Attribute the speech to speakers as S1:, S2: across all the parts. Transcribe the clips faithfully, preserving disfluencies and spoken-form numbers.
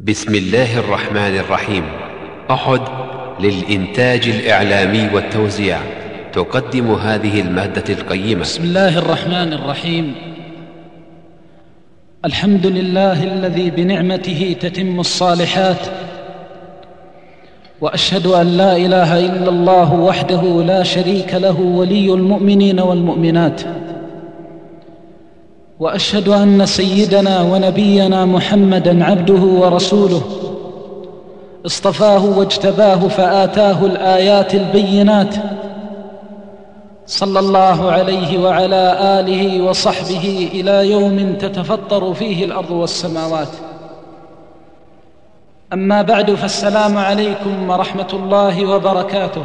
S1: بسم الله الرحمن الرحيم. أحد للإنتاج الإعلامي والتوزيع تقدم هذه المادة القيمة.
S2: بسم الله الرحمن الرحيم. الحمد لله الذي بنعمته تتم الصالحات، وأشهد أن لا إله إلا الله وحده لا شريك له ولي المؤمنين والمؤمنات، وأشهد أن سيدنا ونبينا محمدًا عبده ورسوله اصطفاه واجتباه فآتاه الآيات البينات، صلى الله عليه وعلى آله وصحبه إلى يوم تتفطر فيه الأرض والسماوات. أما بعد، فالسلام عليكم ورحمة الله وبركاته.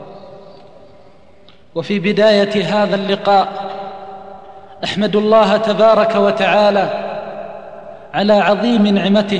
S2: وفي بداية هذا اللقاء أحمد الله تبارك وتعالى على عظيم نعمته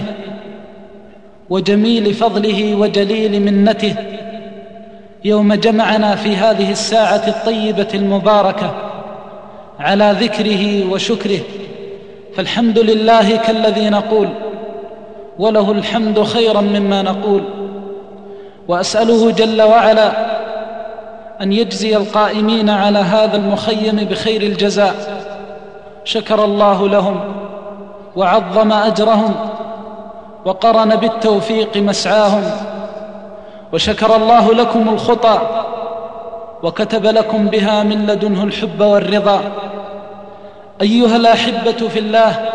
S2: وجميل فضله وجليل منته يوم جمعنا في هذه الساعة الطيبة المباركة على ذكره وشكره، فالحمد لله كالذي نقول، وله الحمد خيرا مما نقول. وأسأله جل وعلا أن يجزي القائمين على هذا المخيم بخير الجزاء، شكر الله لهم وعظم أجرهم وقرن بالتوفيق مسعاهم، وشكر الله لكم الخطى وكتب لكم بها من لدنه الحب والرضا. أيها الأحبة في الله،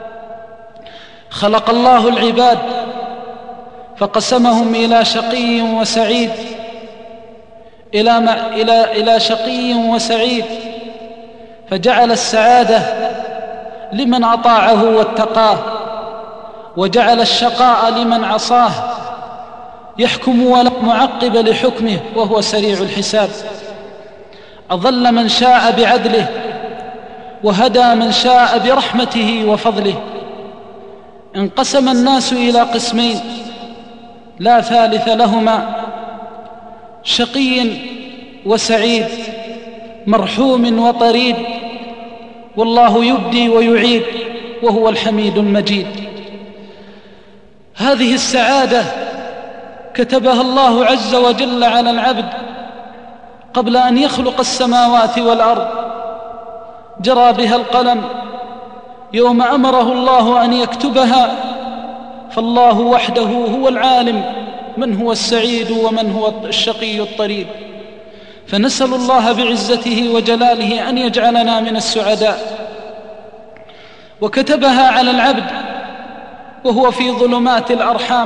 S2: خلق الله العباد فقسمهم إلى شقي وسعيد، إلى, إلى, إلى شقي وسعيد، فجعل السعادة لمن أطاعه واتقاه، وجعل الشقاء لمن عصاه، يحكم ولا معقب لحكمه وهو سريع الحساب. أضل من شاء بعدله وهدى من شاء برحمته وفضله. انقسم الناس إلى قسمين لا ثالث لهما، شقي وسعيد، مرحوم وطريد، والله يبدي ويعيد وهو الحميد المجيد. هذه السعادة كتبها الله عز وجل على العبد قبل أن يخلق السماوات والأرض، جرى بها القلم يوم أمره الله أن يكتبها، فالله وحده هو العالم من هو السعيد ومن هو الشقي الطريد. فنسأل الله بعزته وجلاله أن يجعلنا من السعداء. وكتبها على العبد وهو في ظلمات الأرحام،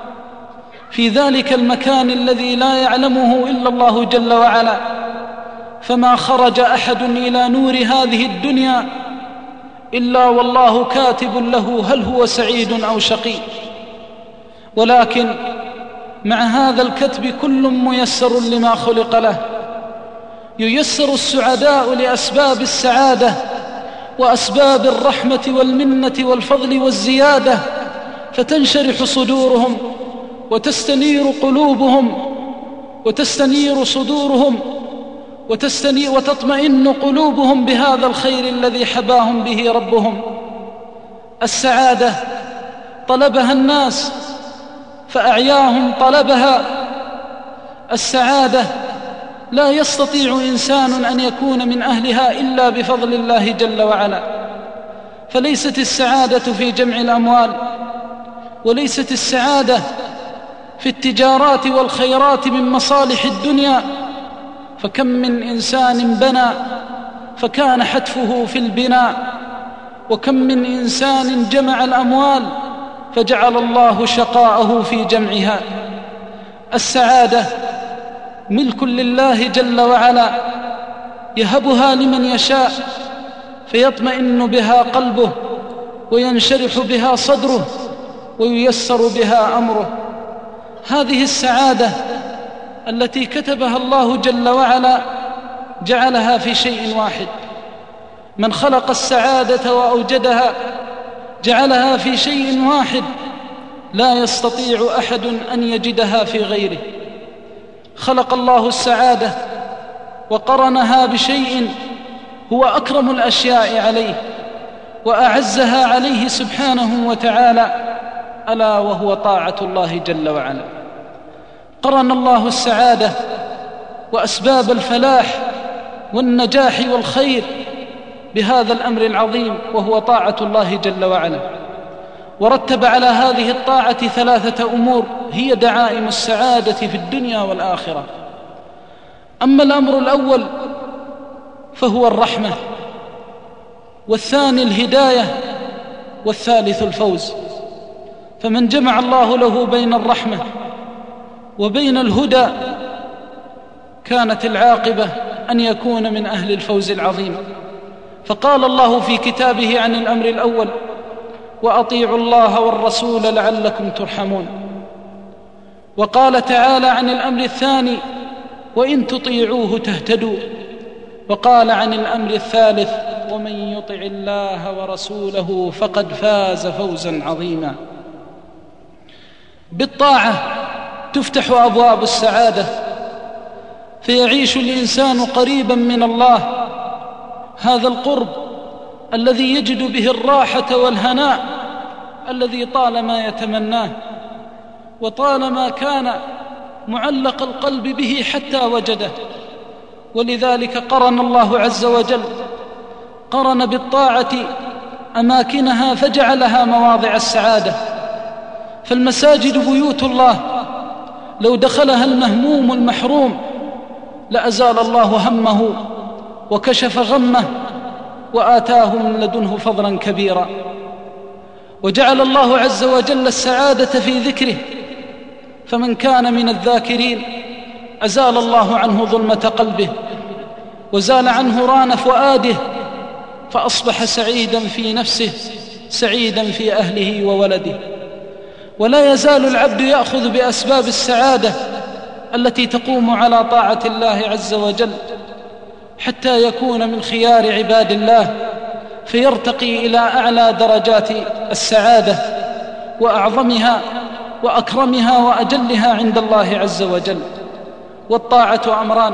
S2: في ذلك المكان الذي لا يعلمه إلا الله جل وعلا، فما خرج أحد إلى نور هذه الدنيا إلا والله كاتب له هل هو سعيد أو شقي. ولكن مع هذا الكتب كل ميسر لما خلق له، ييسر السعداء لأسباب السعادة وأسباب الرحمة والمنة والفضل والزيادة، فتنشرح صدورهم وتستنير قلوبهم وتستنير صدورهم وتستنير وتطمئن قلوبهم بهذا الخير الذي حباهم به ربهم. السعادة طلبها الناس فأعياهم طلبها. السعادة لا يستطيع إنسان أن يكون من أهلها إلا بفضل الله جل وعلا. فليست السعادة في جمع الأموال، وليست السعادة في التجارات والخيرات من مصالح الدنيا، فكم من إنسان بنى فكان حتفه في البناء، وكم من إنسان جمع الأموال فجعل الله شقاءه في جمعها. السعادة ملك لله جل وعلا، يهبها لمن يشاء فيطمئن بها قلبه وينشرح بها صدره وييسر بها أمره. هذه السعادة التي كتبها الله جل وعلا جعلها في شيء واحد. من خلق السعادة وأوجدها جعلها في شيء واحد لا يستطيع أحد أن يجدها في غيره. خلق الله السعادة وقرنها بشيء هو أكرم الأشياء عليه وأعزها عليه سبحانه وتعالى، ألا وهو طاعة الله جل وعلا. قرن الله السعادة وأسباب الفلاح والنجاح والخير بهذا الأمر العظيم وهو طاعة الله جل وعلا، ورتب على هذه الطاعة ثلاثة أمور هي دعائم السعادة في الدنيا والآخرة. أما الأمر الأول فهو الرحمة، والثاني الهداية، والثالث الفوز. فمن جمع الله له بين الرحمة وبين الهدى كانت العاقبة أن يكون من أهل الفوز العظيم. فقال الله في كتابه عن الأمر الأول: وأطيعوا الله والرسول لعلكم ترحمون. وقال تعالى عن الأمر الثاني: وإن تطيعوه تهتدوا. وقال عن الأمر الثالث: ومن يطع الله ورسوله فقد فاز فوزا عظيما. بالطاعة تفتح أبواب السعادة، فيعيش الإنسان قريبا من الله، هذا القرب الذي يجد به الراحة والهناء الذي طالما يتمناه وطالما كان معلق القلب به حتى وجده. ولذلك قرن الله عز وجل قرن بالطاعة أماكنها فجعلها مواضع السعادة. فالمساجد بيوت الله، لو دخلها المهموم المحروم لأزال الله همه وكشف غمه وآتاه من لدنه فضلا كبيرا. وجعل الله عز وجل السعادة في ذكره، فمن كان من الذاكرين أزال الله عنه ظلمة قلبه وزال عنه ران فؤاده، فأصبح سعيدا في نفسه سعيدا في أهله وولده. ولا يزال العبد يأخذ بأسباب السعادة التي تقوم على طاعة الله عز وجل حتى يكون من خيار عباد الله، فيرتقي إلى أعلى درجات السعادة وأعظمها وأكرمها وأجلها عند الله عز وجل. والطاعة أمران،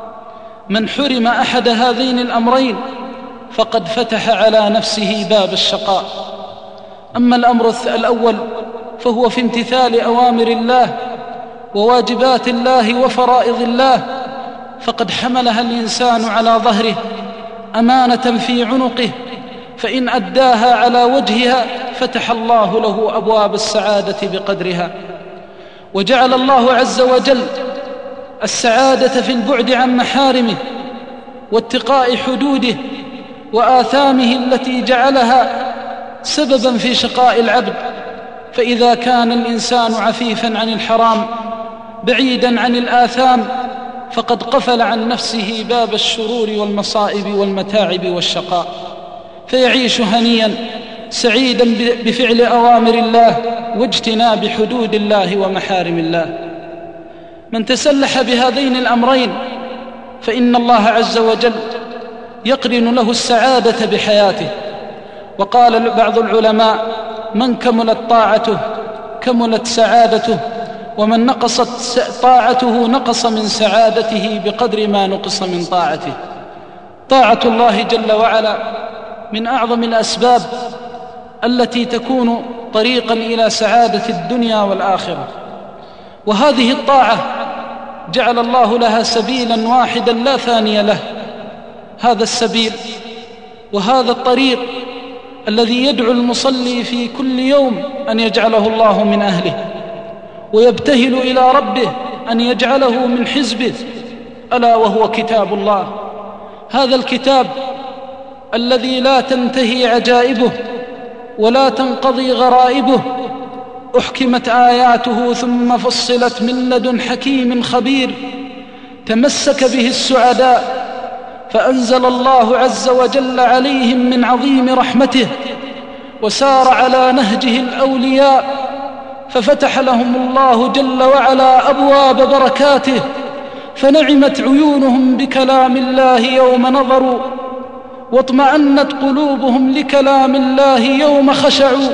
S2: من حرم أحد هذين الأمرين فقد فتح على نفسه باب الشقاء. أما الأمر الأول فهو في امتثال أوامر الله وواجبات الله وفرائض الله، فقد حملها الإنسان على ظهره أمانة في عنقه، فإن أداها على وجهها فتح الله له أبواب السعادة بقدرها. وجعل الله عز وجل السعادة في البعد عن محارمه واتقاء حدوده وآثامه التي جعلها سببا في شقاء العبد. فإذا كان الإنسان عفيفا عن الحرام بعيدا عن الآثام فقد قفل عن نفسه باب الشرور والمصائب والمتاعب والشقاء، فيعيش هنيا سعيدا بفعل أوامر الله واجتناب حدود الله ومحارم الله. من تسلح بهذين الأمرين فإن الله عز وجل يقرن له السعادة بحياته. وقال بعض العلماء: من كملت طاعته كملت سعادته، ومن نقصت طاعته نقص من سعادته بقدر ما نقص من طاعته. طاعة الله جل وعلا من أعظم الأسباب التي تكون طريقا إلى سعادة الدنيا والآخرة، وهذه الطاعة جعل الله لها سبيلا واحدا لا ثاني له. هذا السبيل وهذا الطريق الذي يدعو المصلي في كل يوم أن يجعله الله من أهله، ويبتهل إلى ربه أن يجعله من حزبه، ألا وهو كتاب الله. هذا الكتاب الذي لا تنتهي عجائبه ولا تنقضي غرائبه، أحكمت آياته ثم فصلت من لدن حكيم خبير، تمسك به السعداء فأنزل الله عز وجل عليهم من عظيم رحمته، وسار على نهجه الأولياء ففتح لهم الله جل وعلا أبواب بركاته، فنعمت عيونهم بكلام الله يوم نظروا، واطمأنت قلوبهم لكلام الله يوم خشعوا،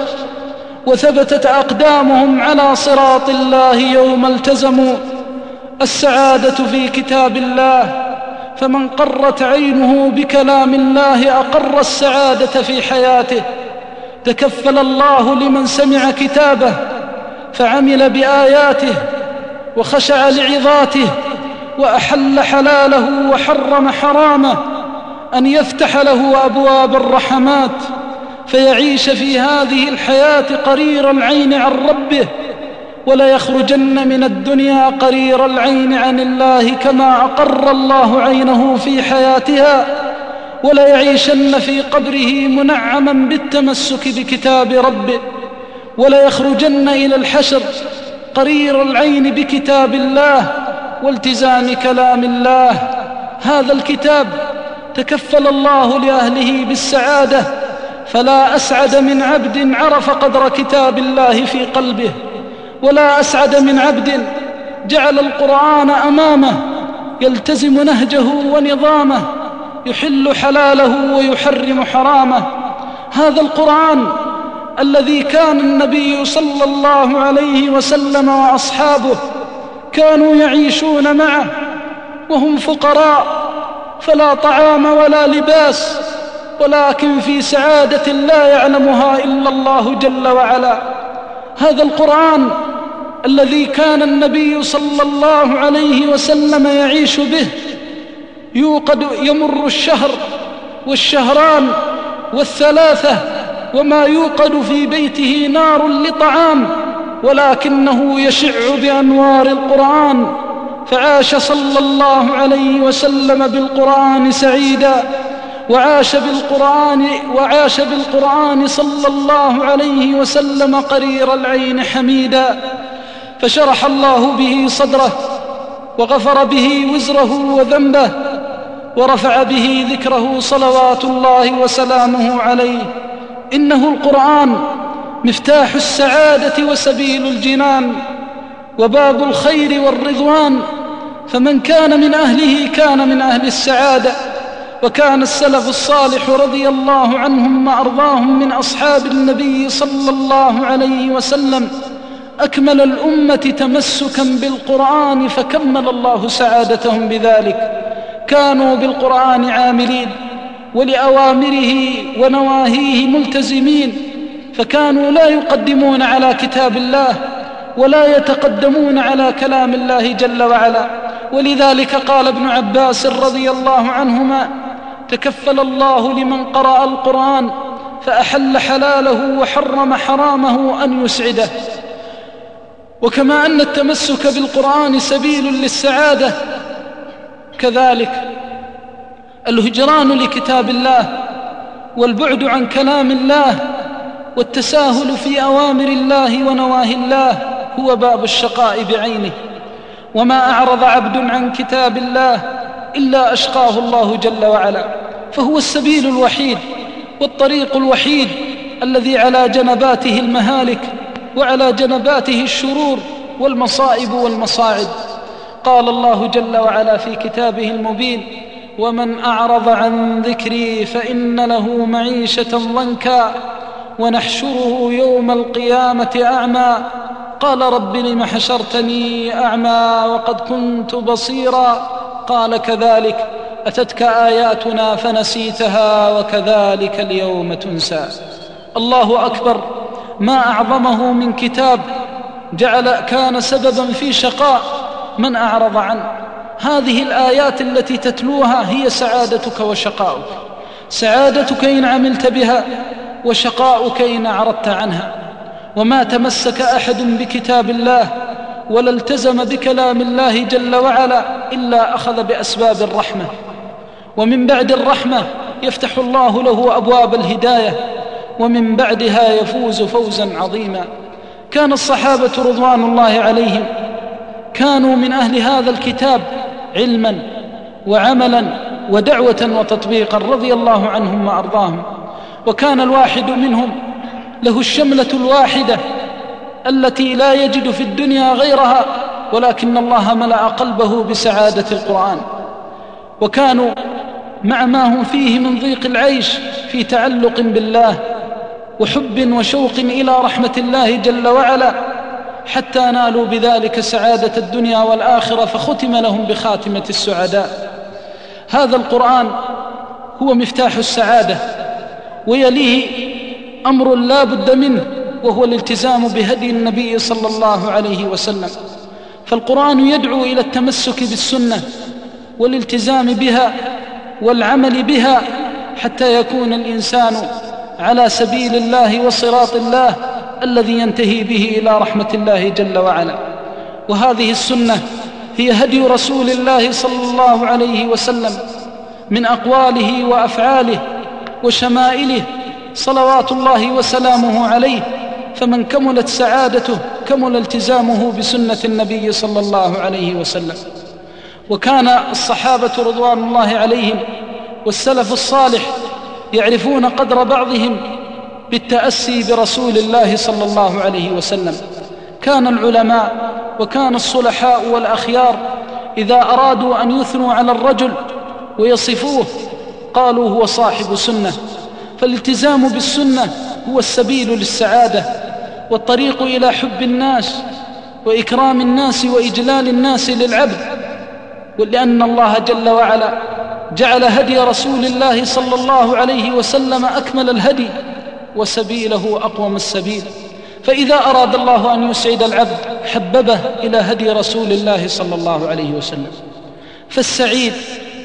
S2: وثبتت أقدامهم على صراط الله يوم التزموا. السعادة في كتاب الله، فمن قرت عينه بكلام الله أقر السعادة في حياته، تكفل الله لمن سمع كتابه فعمل بآياته وخشع لعظاته وأحل حلاله وحرم حرامه أن يفتح له أبواب الرحمات فيعيش في هذه الحياة قرير العين عن ربه، ولا يخرجن من الدنيا قرير العين عن الله كما أقر الله عينه في حياتها، ولا يعيشن في قبره منعما بالتمسك بكتاب ربه، ولا يخرجن إلى الحشر قرير العين بكتاب الله والتزام كلام الله. هذا الكتاب تكفل الله لأهله بالسعادة، فلا أسعد من عبد عرف قدر كتاب الله في قلبه، ولا أسعد من عبد جعل القرآن أمامه يلتزم نهجه ونظامه، يحل حلاله ويحرم حرامه. هذا القرآن الذي كان النبي صلى الله عليه وسلم وأصحابه كانوا يعيشون معه وهم فقراء، فلا طعام ولا لباس، ولكن في سعادة لا يعلمها إلا الله جل وعلا. هذا القرآن الذي كان النبي صلى الله عليه وسلم يعيش به، يوقد يمر الشهر والشهران والثلاثة وما يوقد في بيته نار لطعام، ولكنه يشع بأنوار القرآن، فعاش صلى الله عليه وسلم بالقرآن سعيدا، وعاش بالقرآن وعاش بالقرآن صلى الله عليه وسلم قرير العين حميدا، فشرح الله به صدره وغفر به وزره وذنبه ورفع به ذكره صلوات الله وسلامه عليه. إنه القرآن مفتاح السعادة وسبيل الجنان وباب الخير والرضوان، فمن كان من أهله كان من أهل السعادة. وكان السلف الصالح رضي الله عنهم وأرضاهم من أصحاب النبي صلى الله عليه وسلم أكمل الأمة تمسكا بالقرآن، فكمل الله سعادتهم بذلك. كانوا بالقرآن عاملين ولأوامره ونواهيه ملتزمين، فكانوا لا يقدمون على كتاب الله ولا يتقدمون على كلام الله جل وعلا. ولذلك قال ابن عباس رضي الله عنهما: تكفل الله لمن قرأ القرآن فأحل حلاله وحرم حرامه أن يسعده. وكما أن التمسك بالقرآن سبيل للسعادة، كذلك الهجران لكتاب الله والبعد عن كلام الله والتساهل في أوامر الله ونواهي الله هو باب الشقاء بعينه. وما أعرض عبد عن كتاب الله إلا أشقاه الله جل وعلا، فهو السبيل الوحيد والطريق الوحيد الذي على جنباته المهالك وعلى جنباته الشرور والمصائب والمصاعب. قال الله جل وعلا في كتابه المبين: ومن أعرض عن ذكري فإن له معيشة ضنكا ونحشره يوم القيامة أعمى قال رب لم حشرتني أعمى وقد كنت بصيرا قال كذلك أتتك آياتنا فنسيتها وكذلك اليوم تنسى. الله أكبر، ما أعظمه من كتاب جعل كان سببا في شقاء من أعرض عنه. هذه الآيات التي تتلوها هي سعادتك وشقاؤك، سعادتك إن عملت بها وشقاؤك إن أعرضت عنها. وما تمسك أحد بكتاب الله ولا التزم بكلام الله جل وعلا إلا أخذ بأسباب الرحمة، ومن بعد الرحمة يفتح الله له أبواب الهداية، ومن بعدها يفوز فوزا عظيما. كان الصحابة رضوان الله عليهم كانوا من أهل هذا الكتاب علما وعملا ودعوة وتطبيقا رضي الله عنهم وأرضاهم. وكان الواحد منهم له الشملة الواحدة التي لا يجد في الدنيا غيرها، ولكن الله ملأ قلبه بسعادة القرآن. وكانوا مع ما هم فيه من ضيق العيش في تعلق بالله وحب وشوق إلى رحمة الله جل وعلا، حتى نالوا بذلك سعادة الدنيا والآخرة، فختم لهم بخاتمة السعداء. هذا القرآن هو مفتاح السعادة، ويليه أمر لا بد منه، وهو الالتزام بهدي النبي صلى الله عليه وسلم. فالقرآن يدعو إلى التمسك بالسنة والالتزام بها والعمل بها حتى يكون الإنسان على سبيل الله وصراط الله الذي ينتهي به إلى رحمة الله جل وعلا. وهذه السنة هي هدي رسول الله صلى الله عليه وسلم من أقواله وأفعاله وشمائله صلوات الله وسلامه عليه. فمن كملت سعادته كمل التزامه بسنة النبي صلى الله عليه وسلم. وكان الصحابة رضوان الله عليهم والسلف الصالح يعرفون قدر بعضهم بالتأسي برسول الله صلى الله عليه وسلم. كان العلماء وكان الصلحاء والأخيار إذا أرادوا أن يثنوا على الرجل ويصفوه قالوا هو صاحب سنة. فالالتزام بالسنة هو السبيل للسعادة والطريق إلى حب الناس وإكرام الناس وإجلال الناس للعبد. ولأن الله جل وعلا جعل هدي رسول الله صلى الله عليه وسلم أكمل الهدي وسبيله أقوم السبيل. فإذا أراد الله أن يسعد العبد حببه إلى هدي رسول الله صلى الله عليه وسلم. فالسعيد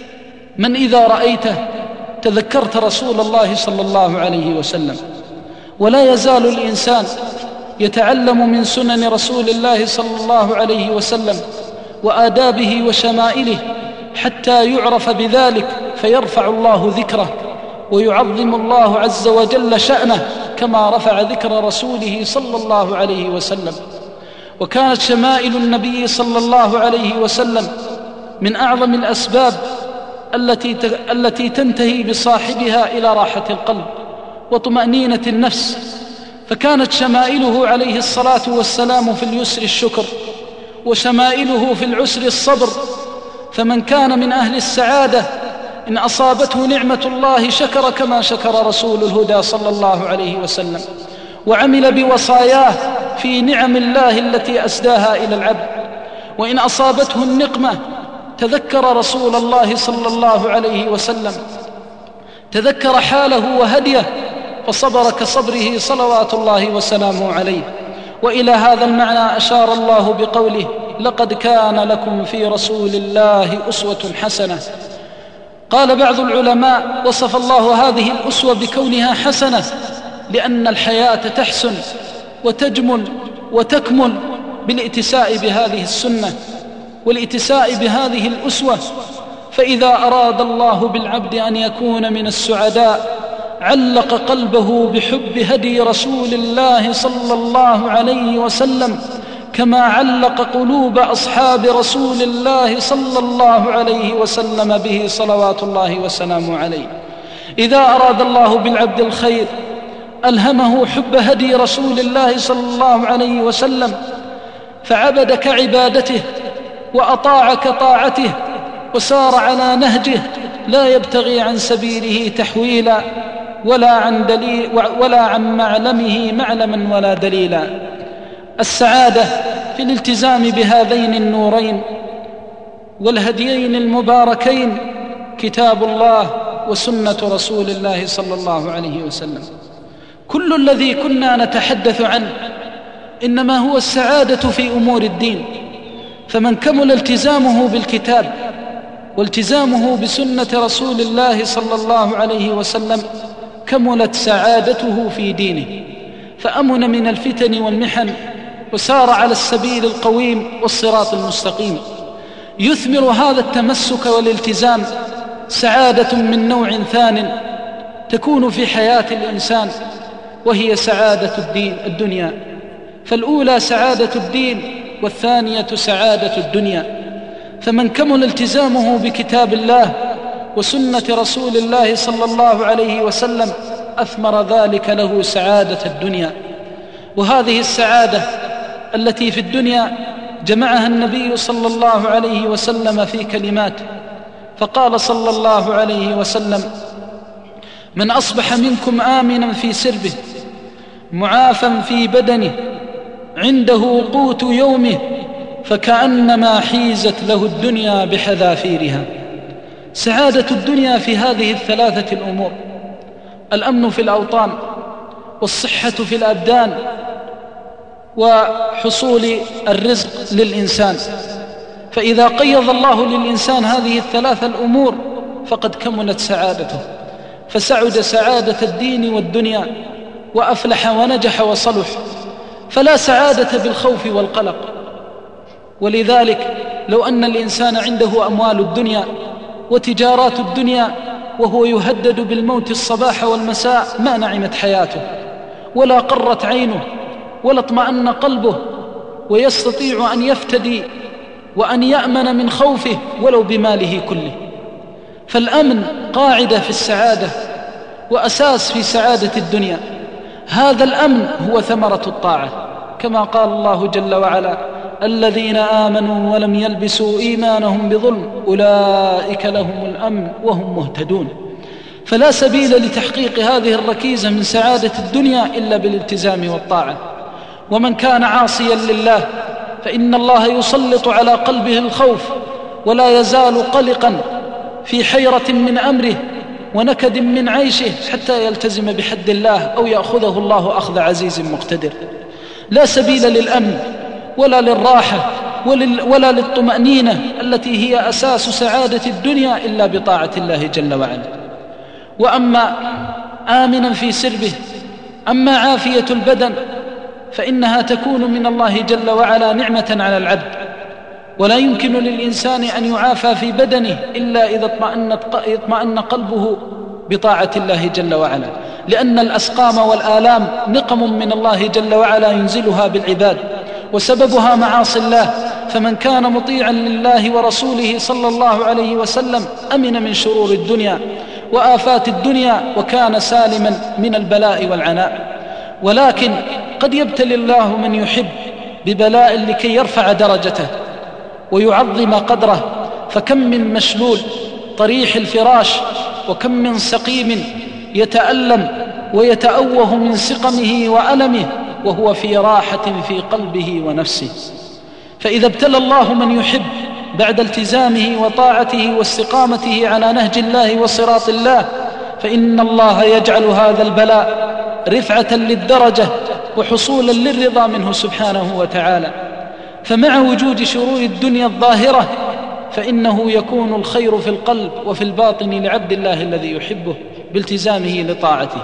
S2: من إذا رأيته تذكرت رسول الله صلى الله عليه وسلم. ولا يزال الإنسان يتعلم من سنن رسول الله صلى الله عليه وسلم وآدابه وشمائله حتى يعرف بذلك فيرفع الله ذكره ويعظم الله عز وجل شأنه كما رفع ذكر رسوله صلى الله عليه وسلم. وكانت شمائل النبي صلى الله عليه وسلم من أعظم الأسباب التي التي تنتهي بصاحبها إلى راحة القلب وطمأنينة النفس. فكانت شمائله عليه الصلاة والسلام في اليسر الشكر، وشمائله في العسر الصبر. فمن كان من أهل السعادة إن أصابته نعمة الله شكر كما شكر رسول الهدى صلى الله عليه وسلم، وعمل بوصاياه في نعم الله التي أسداها إلى العبد. وإن أصابته النقمة تذكر رسول الله صلى الله عليه وسلم، تذكر حاله وهديه فصبر كصبره صلوات الله وسلامه عليه. وإلى هذا المعنى أشار الله بقوله: لقد كان لكم في رسول الله أسوة حسنة. قال بعض العلماء: وصف الله هذه الأسوة بكونها حسنة لأن الحياة تحسن وتجمل وتكمل بالاتساء بهذه السنة والاتساء بهذه الأسوة. فإذا أراد الله بالعبد أن يكون من السعداء علق قلبه بحب هدي رسول الله صلى الله عليه وسلم كما علق قلوب أصحاب رسول الله صلى الله عليه وسلم به صلوات الله وسلامه عليه. إذا أراد الله بالعبد الخير ألهمه حب هدي رسول الله صلى الله عليه وسلم فعبد كعبادته وأطاع كطاعته وسار على نهجه لا يبتغي عن سبيله تحويلا ولا عن, دليل ولا عن معلمه معلما ولا دليلا. السعادة في الالتزام بهذين النورين والهديين المباركين كتاب الله وسنة رسول الله صلى الله عليه وسلم. كل الذي كنا نتحدث عنه إنما هو السعادة في أمور الدين. فمن كمل التزامه بالكتاب والتزامه بسنة رسول الله صلى الله عليه وسلم كملت سعادته في دينه، فأمن من الفتن والمحن وسار على السبيل القويم والصراط المستقيم. يثمر هذا التمسك والالتزام سعادة من نوع ثان تكون في حياة الإنسان، وهي سعادة الدين الدنيا. فالأولى سعادة الدين والثانية سعادة الدنيا. فمن كمل التزامه بكتاب الله وسنة رسول الله صلى الله عليه وسلم أثمر ذلك له سعادة الدنيا. وهذه السعادة التي في الدنيا جمعها النبي صلى الله عليه وسلم في كلمات، فقال صلى الله عليه وسلم: من أصبح منكم آمنا في سربه معافا في بدنه عنده قوت يومه فكأنما حيزت له الدنيا بحذافيرها. سعادة الدنيا في هذه الثلاثة الأمور: الأمن في الأوطان، والصحة في الأبدان وحصول الرزق للإنسان. فإذا قيض الله للإنسان هذه الثلاث الأمور فقد كملت سعادته، فسعد سعادة الدين والدنيا، وأفلح ونجح وصلح، فلا سعادة بالخوف والقلق. ولذلك لو أن الإنسان عنده أموال الدنيا وتجارات الدنيا وهو يهدد بالموت الصباح والمساء ما نعمت حياته، ولا قرت عينه، ولا اطمأن قلبه، ويستطيع أن يفتدي وأن يأمن من خوفه ولو بماله كله. فالأمن قاعدة في السعادة وأساس في سعادة الدنيا. هذا الأمن هو ثمرة الطاعة، كما قال الله جل وعلا: الذين آمنوا ولم يلبسوا إيمانهم بظلم أولئك لهم الأمن وهم مهتدون. فلا سبيل لتحقيق هذه الركيزة من سعادة الدنيا إلا بالالتزام والطاعة. ومن كان عاصيا لله فإن الله يسلط على قلبه الخوف، ولا يزال قلقا في حيرة من أمره ونكد من عيشه حتى يلتزم بحد الله أو يأخذه الله أخذ عزيز مقتدر. لا سبيل للأمن ولا للراحة ولا للطمأنينة التي هي أساس سعادة الدنيا إلا بطاعة الله جل وعلا. وأما آمنا في سربه، أما عافية البدن فإنها تكون من الله جل وعلا نعمة على العبد، ولا يمكن للإنسان أن يعافى في بدنه إلا إذا اطمأن قلبه بطاعة الله جل وعلا، لأن الأسقام والآلام نقم من الله جل وعلا ينزلها بالعباد، وسببها معاصي الله. فمن كان مطيعا لله ورسوله صلى الله عليه وسلم أمن من شرور الدنيا وآفات الدنيا، وكان سالما من البلاء والعناء. ولكن قد يبتلي الله من يحب ببلاء لكي يرفع درجته ويعظم قدره، فكم من مشلول طريح الفراش، وكم من سقيم يتألم ويتأوه من سقمه وألمه وهو في راحة في قلبه ونفسه. فإذا ابتلى الله من يحب بعد التزامه وطاعته واستقامته على نهج الله وصراط الله، فإن الله يجعل هذا البلاء رفعة للدرجة وحصولا للرضا منه سبحانه وتعالى. فمع وجود شرور الدنيا الظاهرة فإنه يكون الخير في القلب وفي الباطن لعبد الله الذي يحبه بالتزامه لطاعته.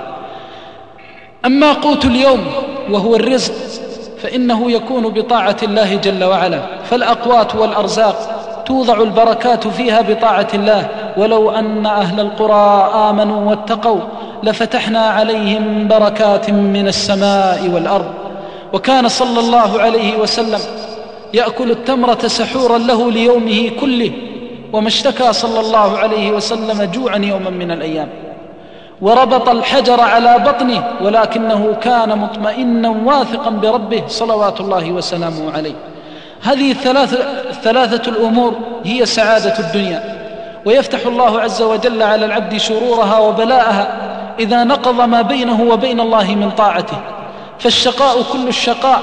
S2: أما قوت اليوم وهو الرزق فإنه يكون بطاعة الله جل وعلا، فالأقوات والأرزاق توضع البركات فيها بطاعة الله. ولو أن أهل القرى آمنوا واتقوا لفتحنا عليهم بركات من السماء والأرض. وكان صلى الله عليه وسلم يأكل التمرة سحورا له ليومه كله، وما اشتكى صلى الله عليه وسلم جوعا يوما من الأيام. وربط الحجر على بطنه ولكنه كان مطمئنا واثقا بربه صلوات الله وسلامه عليه. هذه الثلاثة, الثلاثة الأمور هي سعادة الدنيا، ويفتح الله عز وجل على العبد شرورها وبلاءها إذا نقض ما بينه وبين الله من طاعته. فالشقاء كل الشقاء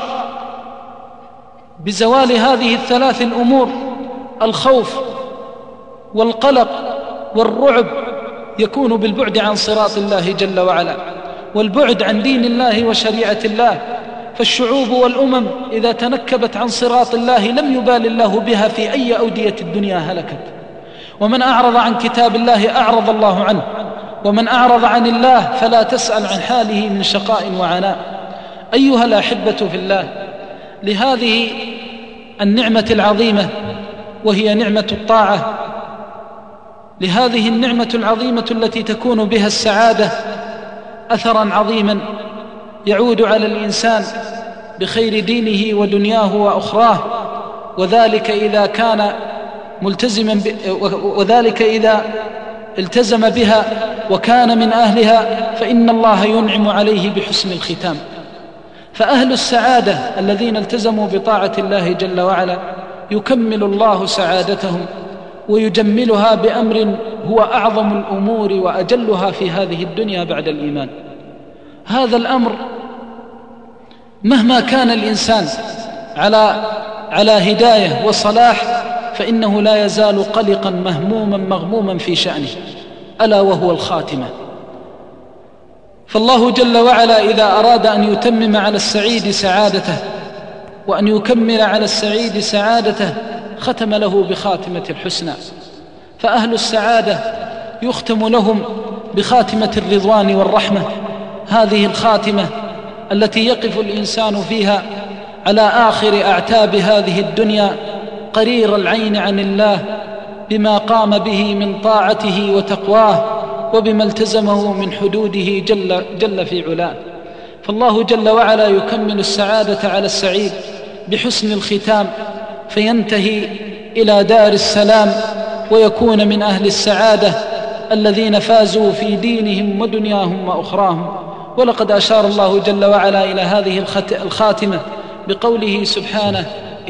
S2: بزوال هذه الثلاث الأمور، الخوف والقلق والرعب، يكون بالبعد عن صراط الله جل وعلا والبعد عن دين الله وشريعة الله. فالشعوب والأمم إذا تنكبت عن صراط الله لم يبال الله بها في أي أودية الدنيا هلكت. ومن أعرض عن كتاب الله أعرض الله عنه، ومن أعرض عن الله فلا تسأل عن حاله من شقاء وعناء. أيها الأحبة في الله، لهذه النعمة العظيمة وهي نعمة الطاعة، لهذه النعمة العظيمة التي تكون بها السعادة أثرا عظيما يعود على الإنسان بخير دينه ودنياه وأخراه، وذلك إذا كان ملتزما ب... وذلك إذا التزم بها وكان من أهلها فإن الله ينعم عليه بحسن الختام. فأهل السعادة الذين التزموا بطاعة الله جل وعلا يكمل الله سعادتهم ويجملها بأمر هو أعظم الأمور وأجلها في هذه الدنيا بعد الإيمان. هذا الأمر مهما كان الإنسان على على هداية وصلاح فإنه لا يزال قلقا مهموما مغموما في شأنه، ألا وهو الخاتمة. فالله جل وعلا إذا أراد أن يتمم على السعيد سعادته وأن يكمل على السعيد سعادته ختم له بخاتمة الحسنى. فأهل السعادة يختم لهم بخاتمة الرضوان والرحمة، هذه الخاتمة التي يقف الإنسان فيها على آخر أعتاب هذه الدنيا قرير العين عن الله بما قام به من طاعته وتقواه وبما التزمه من حدوده جل, جل في علاه. فالله جل وعلا يكمل السعادة على السعيد بحسن الختام، فينتهي إلى دار السلام ويكون من أهل السعادة الذين فازوا في دينهم ودنياهم وأخراهم. ولقد أشار الله جل وعلا إلى هذه الخاتمة بقوله سبحانه: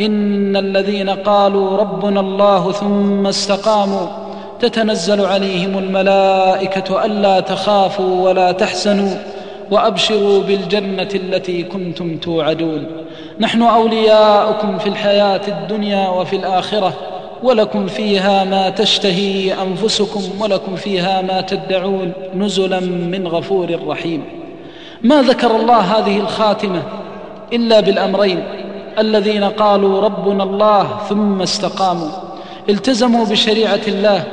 S2: إن الذين قالوا ربنا الله ثم استقاموا تتنزل عليهم الملائكة ألا تخافوا ولا تحزنوا وأبشروا بالجنة التي كنتم توعدون، نحن أولياؤكم في الحياة الدنيا وفي الآخرة ولكم فيها ما تشتهي أنفسكم ولكم فيها ما تدعون نزلا من غفور رحيم. ما ذكر الله هذه الخاتمة إلا بالأمرين: الذين قالوا ربنا الله ثم استقاموا، التزموا بشريعة الله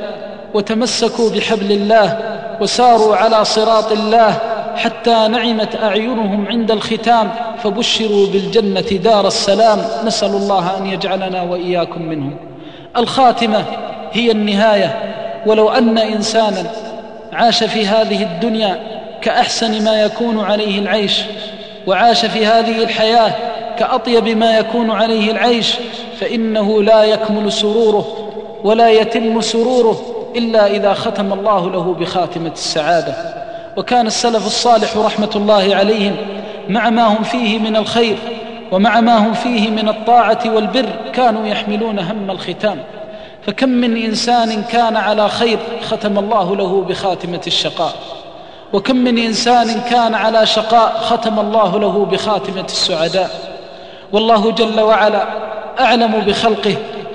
S2: وتمسكوا بحبل الله وساروا على صراط الله حتى نعمت أعينهم عند الختام، فبشروا بالجنة دار السلام، نسأل الله أن يجعلنا وإياكم منهم. الخاتمة هي النهاية، ولو أن إنسانا عاش في هذه الدنيا كأحسن ما يكون عليه العيش وعاش في هذه الحياة كأطيب ما يكون عليه العيش، فإنه لا يكمل سروره ولا يتم سروره إلا إذا ختم الله له بخاتمة السعادة. وكان السلف الصالح رحمة الله عليهم مع ما هم فيه من الخير ومع ما هم فيه من الطاعة والبر كانوا يحملون هم الختام، فكم من إنسان كان على خير ختم الله له بخاتمة الشقاء، وكم من إنسان كان على شقاء ختم الله له بخاتمة السعداء. والله جل وعلا أعلم بخلقه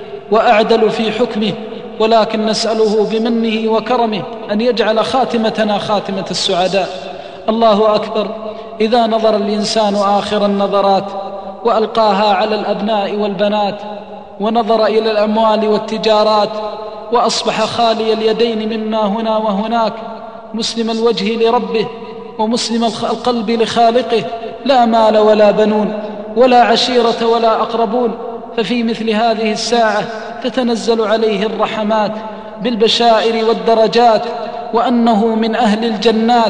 S2: وأعدل في حكمه، ولكن نسأله بمنه وكرمه أن يجعل خاتمتنا خاتمة السعداء. الله أكبر إذا نظر الإنسان آخر النظرات وألقاها على الأبناء والبنات ونظر إلى الأموال والتجارات وأصبح خالي اليدين مما هنا وهناك، مسلم الوجه لربه ومسلم القلب لخالقه، لا مال ولا بنون ولا عشيرة ولا أقربون. ففي مثل هذه الساعة تتنزل عليه الرحمات بالبشائر والدرجات وأنه من أهل الجنات،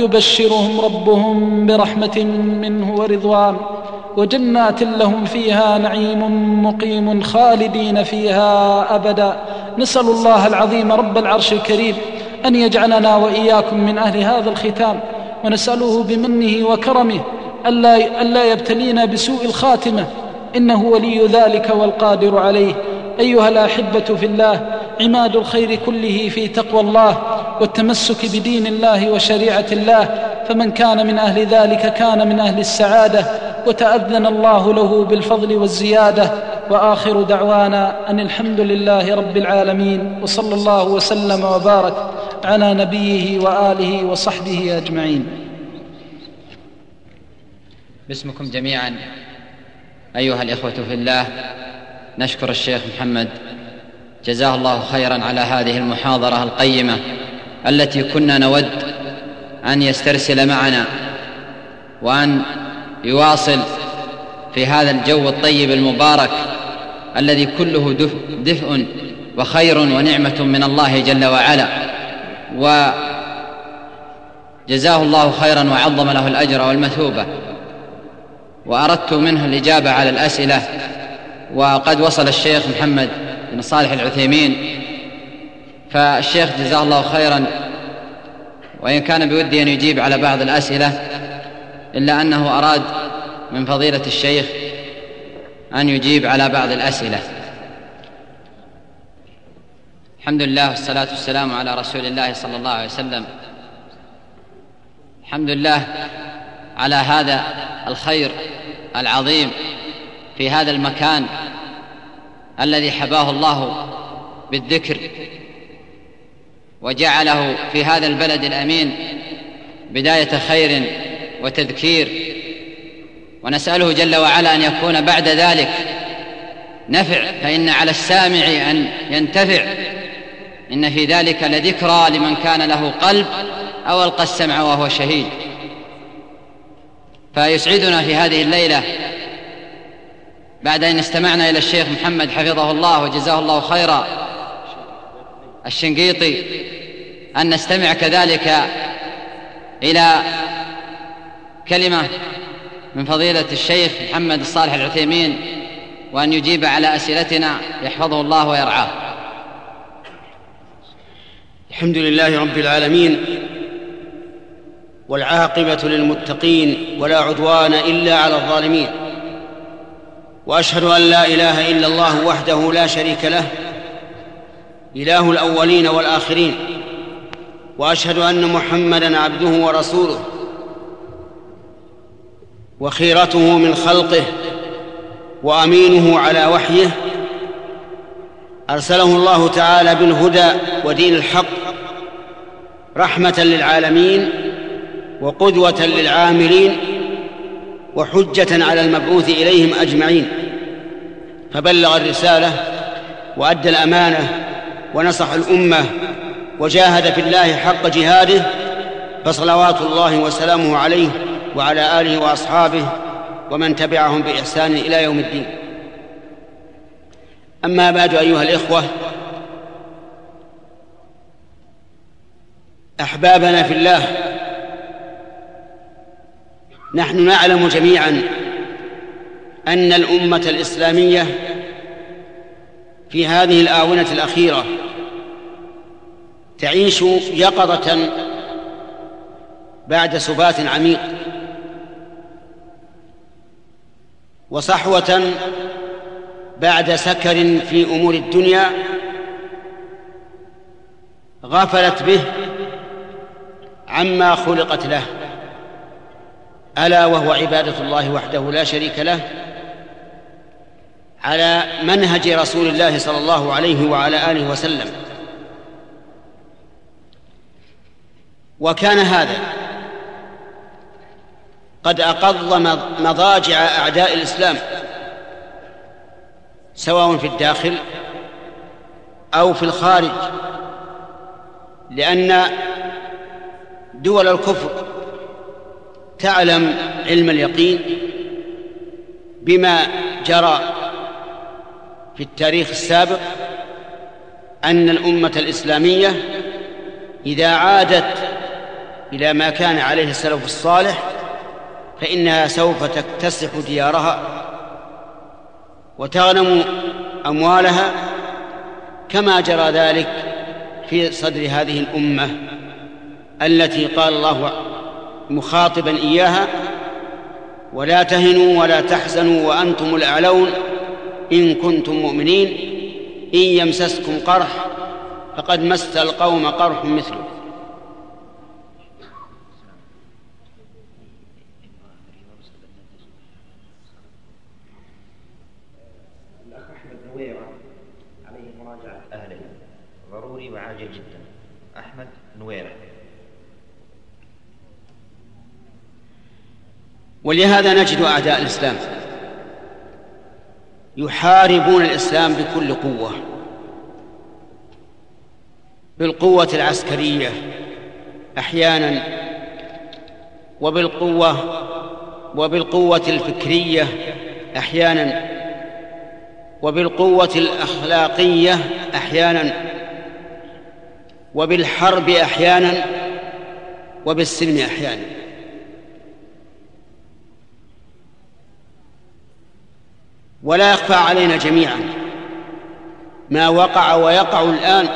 S2: يبشرهم ربهم برحمة منه ورضوان وجنات لهم فيها نعيم مقيم خالدين فيها أبدا. نسأل الله العظيم رب العرش الكريم أن يجعلنا وإياكم من أهل هذا الختام، ونسأله بمنه وكرمه ألا, ألا يبتلينا بسوء الخاتمة، إنه ولي ذلك والقادر عليه. أيها الأحبة في الله، عماد الخير كله في تقوى الله والتمسك بدين الله وشريعة الله، فمن كان من أهل ذلك كان من أهل السعادة، وتأذن الله له بالفضل والزيادة. وآخر دعوانا أن الحمد لله رب العالمين، وصلى الله وسلم وبارك على نبيه وآله وصحبه أجمعين.
S3: باسمكم جميعا أيها الإخوة في الله، نشكر الشيخ محمد جزاه الله خيرا على هذه المحاضرة القيمة التي كنا نود أن يسترسل معنا وأن يواصل في هذا الجو الطيب المبارك الذي كله دفء وخير ونعمة من الله جل وعلا، وجزاه الله خيرا وعظم له الأجر والمثوبة. وأردت منه الإجابة على الأسئلة، وقد وصل الشيخ محمد بن صالح العثيمين، فالشيخ جزاه الله خيرا وإن كان بودي أن يجيب على بعض الأسئلة إلا أنه أراد من فضيلة الشيخ أن يجيب على بعض الأسئلة. الحمد لله والصلاة والسلام على رسول الله صلى الله عليه وسلم. الحمد لله على هذا الخير العظيم في هذا المكان الذي حباه الله بالذكر وجعله في هذا البلد الأمين بداية خير وتذكير، ونسأله جل وعلا أن يكون بعد ذلك نفع، فإن على السامع أن ينتفع. إن في ذلك لذكرى لمن كان له قلب أو ألقى السمع وهو شهيد. فيسعدنا في هذه الليلة بعد أن استمعنا إلى الشيخ محمد حفظه الله وجزاه الله خيرا الشنقيطي أن نستمع كذلك إلى كلمة من فضيلة الشيخ محمد الصالح العثيمين، وأن يجيب على أسئلتنا يحفظه الله ويرعاه.
S4: الحمد لله رب العالمين، والعاقبة للمتقين، ولا عدوان إلا على الظالمين، وأشهد أن لا إله إلا الله وحده لا شريك له، إله الأولين والآخرين، وأشهد أن محمدًا عبده ورسوله وخيرته من خلقه وأمينه على وحيه، أرسله الله تعالى بالهدى ودين الحق رحمة للعالمين وقدوة للعاملين وحجة على المبعوث إليهم أجمعين، فبلغ الرسالة وأدى الأمانة ونصح الأمة وجاهد في الله حق جهاده، فصلوات الله وسلامه عليه وعلى آله وأصحابه ومن تبعهم بإحسان إلى يوم الدين. أما بعد، أيها الإخوة أحبابنا في الله، نحن نعلم جميعا أن الأمة الإسلامية في هذه الآونة الأخيرة تعيش يقظة بعد سبات عميق، وصحوة بعد سكر في أمور الدنيا غفلت به عما خلقت له، ألا وهو عبادة الله وحده لا شريك له على منهج رسول الله صلى الله عليه وعلى آله وسلم. وكان هذا قد أقض مضاجع أعداء الإسلام سواء في الداخل أو في الخارج، لأن دول الكفر تعلم علم اليقين بما جرى في التاريخ السابق أن الأمة الإسلامية إذا عادت إلى ما كان عليه السلف الصالح فإنها سوف تكتسح ديارها وتغنم أموالها، كما جرى ذلك في صدر هذه الأمة التي قال الله مخاطبا إياها: ولا تهنوا ولا تحزنوا وأنتم الأعلون إن كنتم مؤمنين إن يمسسكم قرح فقد مس القوم قرح مثله.
S5: الأخ أحمد نويرة عليه مراجعة أهله، ضروري وعاجل جدا. أحمد نويرة.
S4: ولهذا نجد أعداء الإسلام يحاربون الإسلام بكل قوة، بالقوة العسكرية أحيانا، وبالقوة وبالقوة الفكرية أحيانا، وبالقوة الأخلاقية أحيانا، وبالحرب أحيانا، وبالسلم أحيانا. ولا يخفى علينا جميعا ما وقع ويقع الآن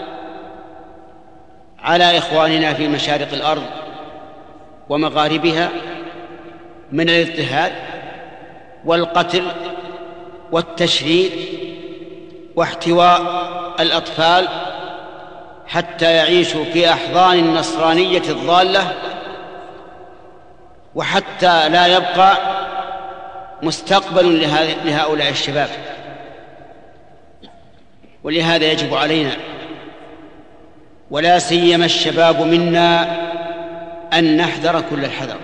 S4: على إخواننا في مشارق الأرض ومغاربها من الاضطهاد والقتل والتشريد واحتواء الأطفال حتى يعيشوا في أحضان النصرانية الضالة، وحتى لا يبقى مستقبل لهؤلاء الشباب. ولهذا يجب علينا ولا سيما الشباب منا أن نحذر كل الحذر،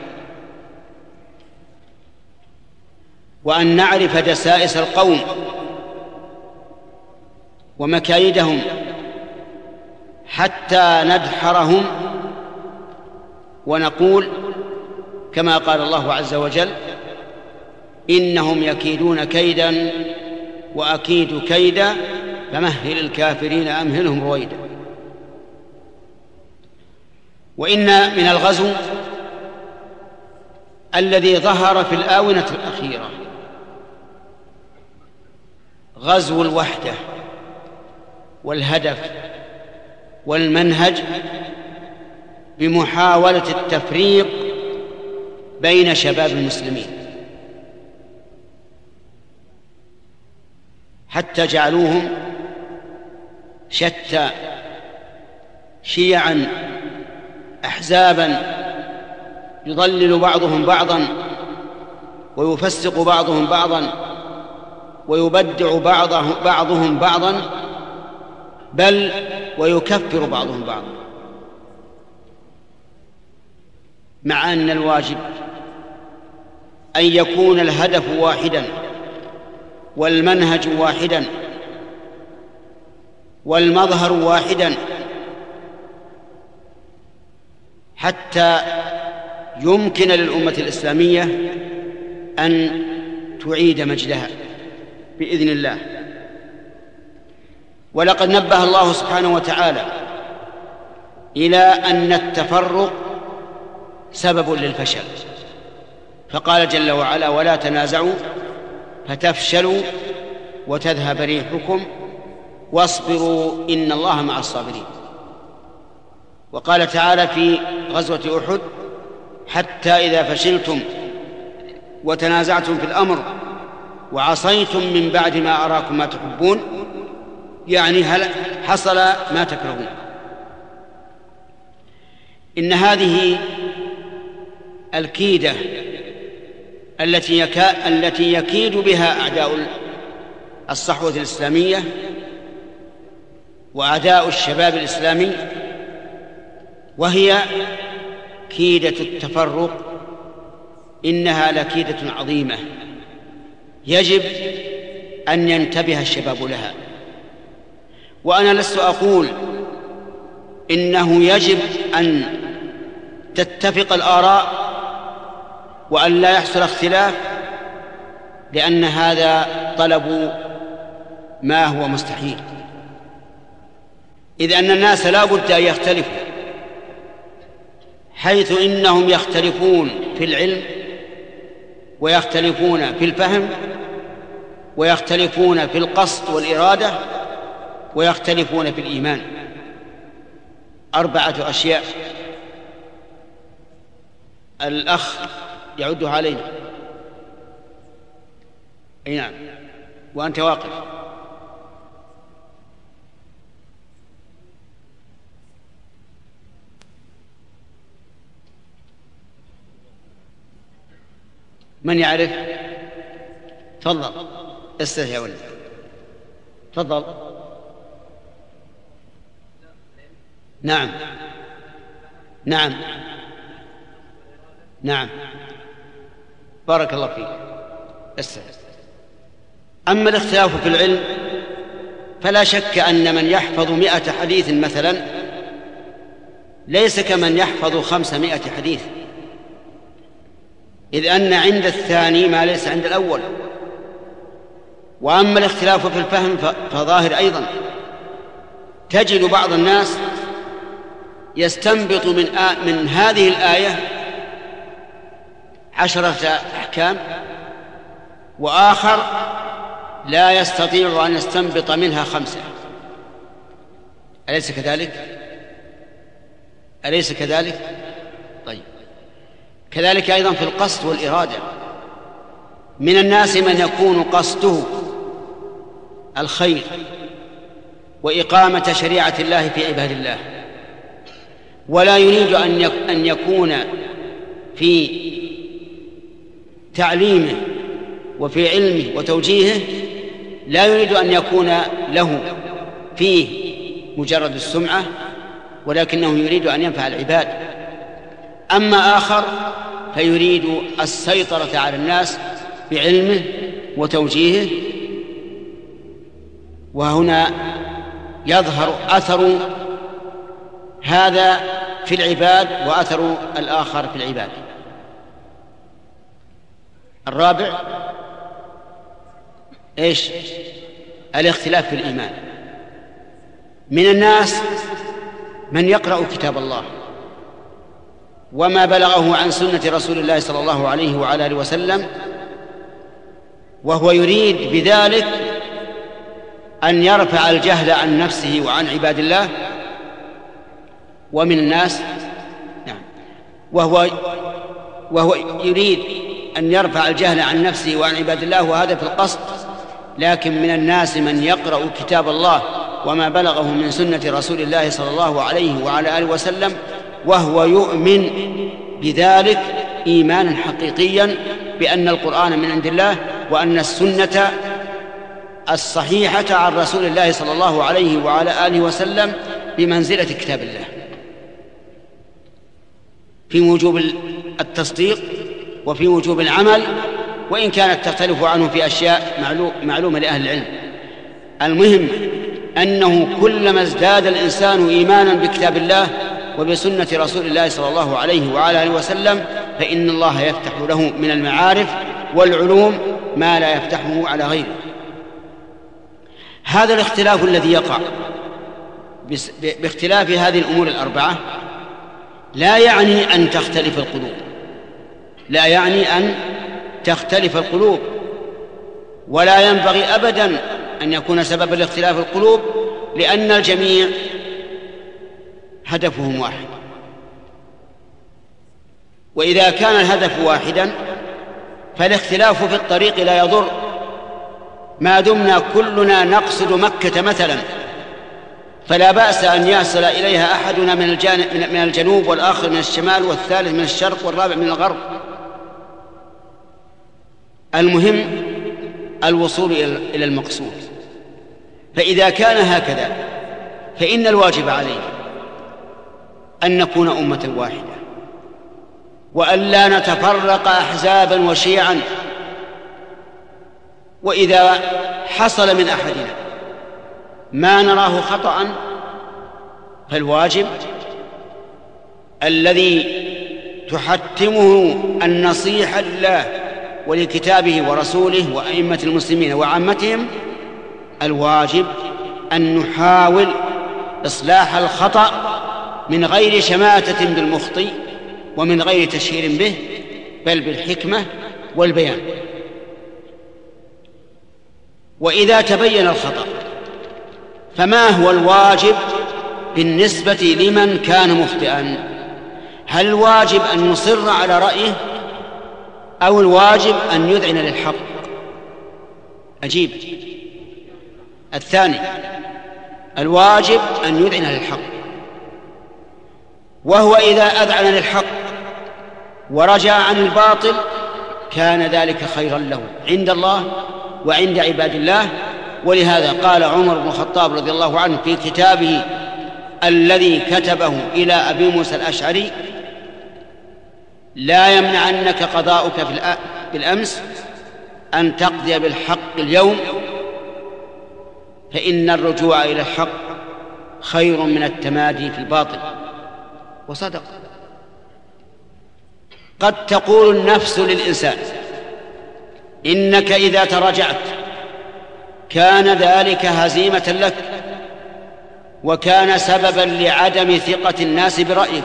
S4: وأن نعرف دسائس القوم ومكايدهم حتى ندحرهم ونقول كما قال الله عز وجل: إنهم يكيدون كيدا وأكيد كيدا فمهل الكافرين أمهلهم رويدا. وإن من الغزو الذي ظهر في الآونة الأخيرة غزو الوحدة والهدف والمنهج بمحاولة التفريق بين شباب المسلمين، حتى جعلوهم شتى، شيعا، أحزابا، يضلل بعضهم بعضا ويفسق بعضهم بعضا ويبدع بعضه بعضهم بعضا، بل ويكفر بعضهم بعضا، مع أن الواجب أن يكون الهدف واحدا والمنهج واحدا والمظهر واحدا حتى يمكن للأمة الإسلامية أن تعيد مجدها بإذن الله. ولقد نبه الله سبحانه وتعالى إلى أن التفرق سبب للفشل، فقال جل وعلا: ولا تنازعوا فتفشلوا وتذهب ريحكم واصبروا إن الله مع الصابرين. وقال تعالى في غزوة أحد: حتى إذا فشلتم وتنازعتم في الأمر وعصيتم من بعد ما أراكم ما تحبون، يعني هل حصل ما تكرهون. إن هذه الكيدة التي يكا التي يكيد بها أعداء الصحوة الإسلامية وأعداء الشباب الإسلامي، وهي كيدة التفرق، إنها لكيدة عظيمة يجب أن ينتبه الشباب لها. وأنا لست أقول إنه يجب أن تتفق الآراء وأن لا يحصل اختلاف، لأن هذا طلب ما هو مستحيل، إذ أن الناس لا بد أن يختلفوا، حيث إنهم يختلفون في العلم ويختلفون في الفهم ويختلفون في القصد والإرادة ويختلفون في الإيمان. أربعة أشياء الأخ يعدها علينا. أي نعم، وأنت واقف. من يعرف؟ تفضل استهيا ولد، تفضل. نعم نعم نعم، بارك الله فيك. استهيا. أما الاختلاف في العلم فلا شك أن من يحفظ مئة حديث مثلا ليس كمن يحفظ خمسمائة حديث، إذ أن عند الثاني ما ليس عند الأول. وأما الاختلاف في الفهم فظاهر أيضا، تجد بعض الناس يستنبط من, آ... من هذه الآية عشرة أحكام، وآخر لا يستطيع أن يستنبط منها خمسة. أليس كذلك؟ أليس كذلك؟ طيب، كذلك أيضا في القصد والإرادة، من الناس من يكون قصده الخير وإقامة شريعة الله في عباد الله، ولا يريد أن يكون في تعليمه وفي علمه وتوجيهه، لا يريد أن يكون له فيه مجرد السمعة، ولكنه يريد أن ينفع العباد. أما آخر فيريد السيطرة على الناس بعلمه وتوجيهه، وهنا يظهر أثر هذا في العباد وأثر الآخر في العباد. الرابع إيش؟ الاختلاف في الإيمان. من الناس من يقرأ كتاب الله وما بلغه عن سنة رسول الله صلى الله عليه وعلى آله وسلم، وهو يريد بذلك أن يرفع الجهل عن نفسه وعن عباد الله. ومن الناس نعم وهو وهو يريد أن يرفع الجهل عن نفسه وعن عباد الله، وهذا في القصد. لكن من الناس من يقرأ كتاب الله وما بلغه من سنة رسول الله صلى الله عليه وعلى آله وسلم وهو يؤمن بذلك إيمانا حقيقيا بأن القرآن من عند الله، وأن السنة الصحيحة عن رسول الله صلى الله عليه وعلى آله وسلم بمنزلة كتاب الله في وجوب التصديق وفي وجوب العمل، وإن كانت تختلف عنه في أشياء معلومة لأهل العلم. المهم أنه كلما ازداد الإنسان إيمانا بكتاب الله وبسنة رسول الله صلى الله عليه وعلى آله وسلم فإن الله يفتح له من المعارف والعلوم ما لا يفتحه على غيره. هذا الاختلاف الذي يقع باختلاف هذه الأمور الأربعة لا يعني أن تختلف القلوب، لا يعني أن تختلف القلوب، ولا ينبغي أبدا أن يكون سبب الاختلاف القلوب، لأن الجميع هدفهم واحد. وإذا كان الهدف واحدا فالاختلاف في الطريق لا يضر، ما دمنا كلنا نقصد مكة مثلا فلا بأس أن يصل إليها أحدنا من من الجنوب والآخر من الشمال والثالث من الشرق والرابع من الغرب. المهم الوصول إلى المقصود. فإذا كان هكذا فإن الواجب علينا أن نكون أمة واحدة، وأن لا نتفرق أحزابا وشيعا. وإذا حصل من أحدنا ما نراه خطأ فالواجب الذي تحتمه النصيحة لله ولكتابه ورسوله وأئمة المسلمين وعامتهم، الواجب أن نحاول إصلاح الخطأ من غير شماتة بالمخطئ ومن غير تشهير به، بل بالحكمة والبيان. وإذا تبين الخطأ فما هو الواجب بالنسبة لمن كان مخطئا؟ هل الواجب أن يصر على رأيه أو الواجب أن يذعن للحق؟ أجيب. الثاني، الواجب أن يذعن للحق، وهو إذا أذعن للحق ورجع عن الباطل كان ذلك خيرا له عند الله وعند عباد الله. ولهذا قال عمر بن الخطاب رضي الله عنه في كتابه الذي كتبه إلى أبي موسى الأشعري: لا يمنعنك قضاؤك في الأمس أن تقضي بالحق اليوم، فإن الرجوع إلى الحق خير من التمادي في الباطل. وصدق. قد تقول النفس للإنسان: إنك إذا تراجعت كان ذلك هزيمة لك، وكان سببا لعدم ثقة الناس برأيك،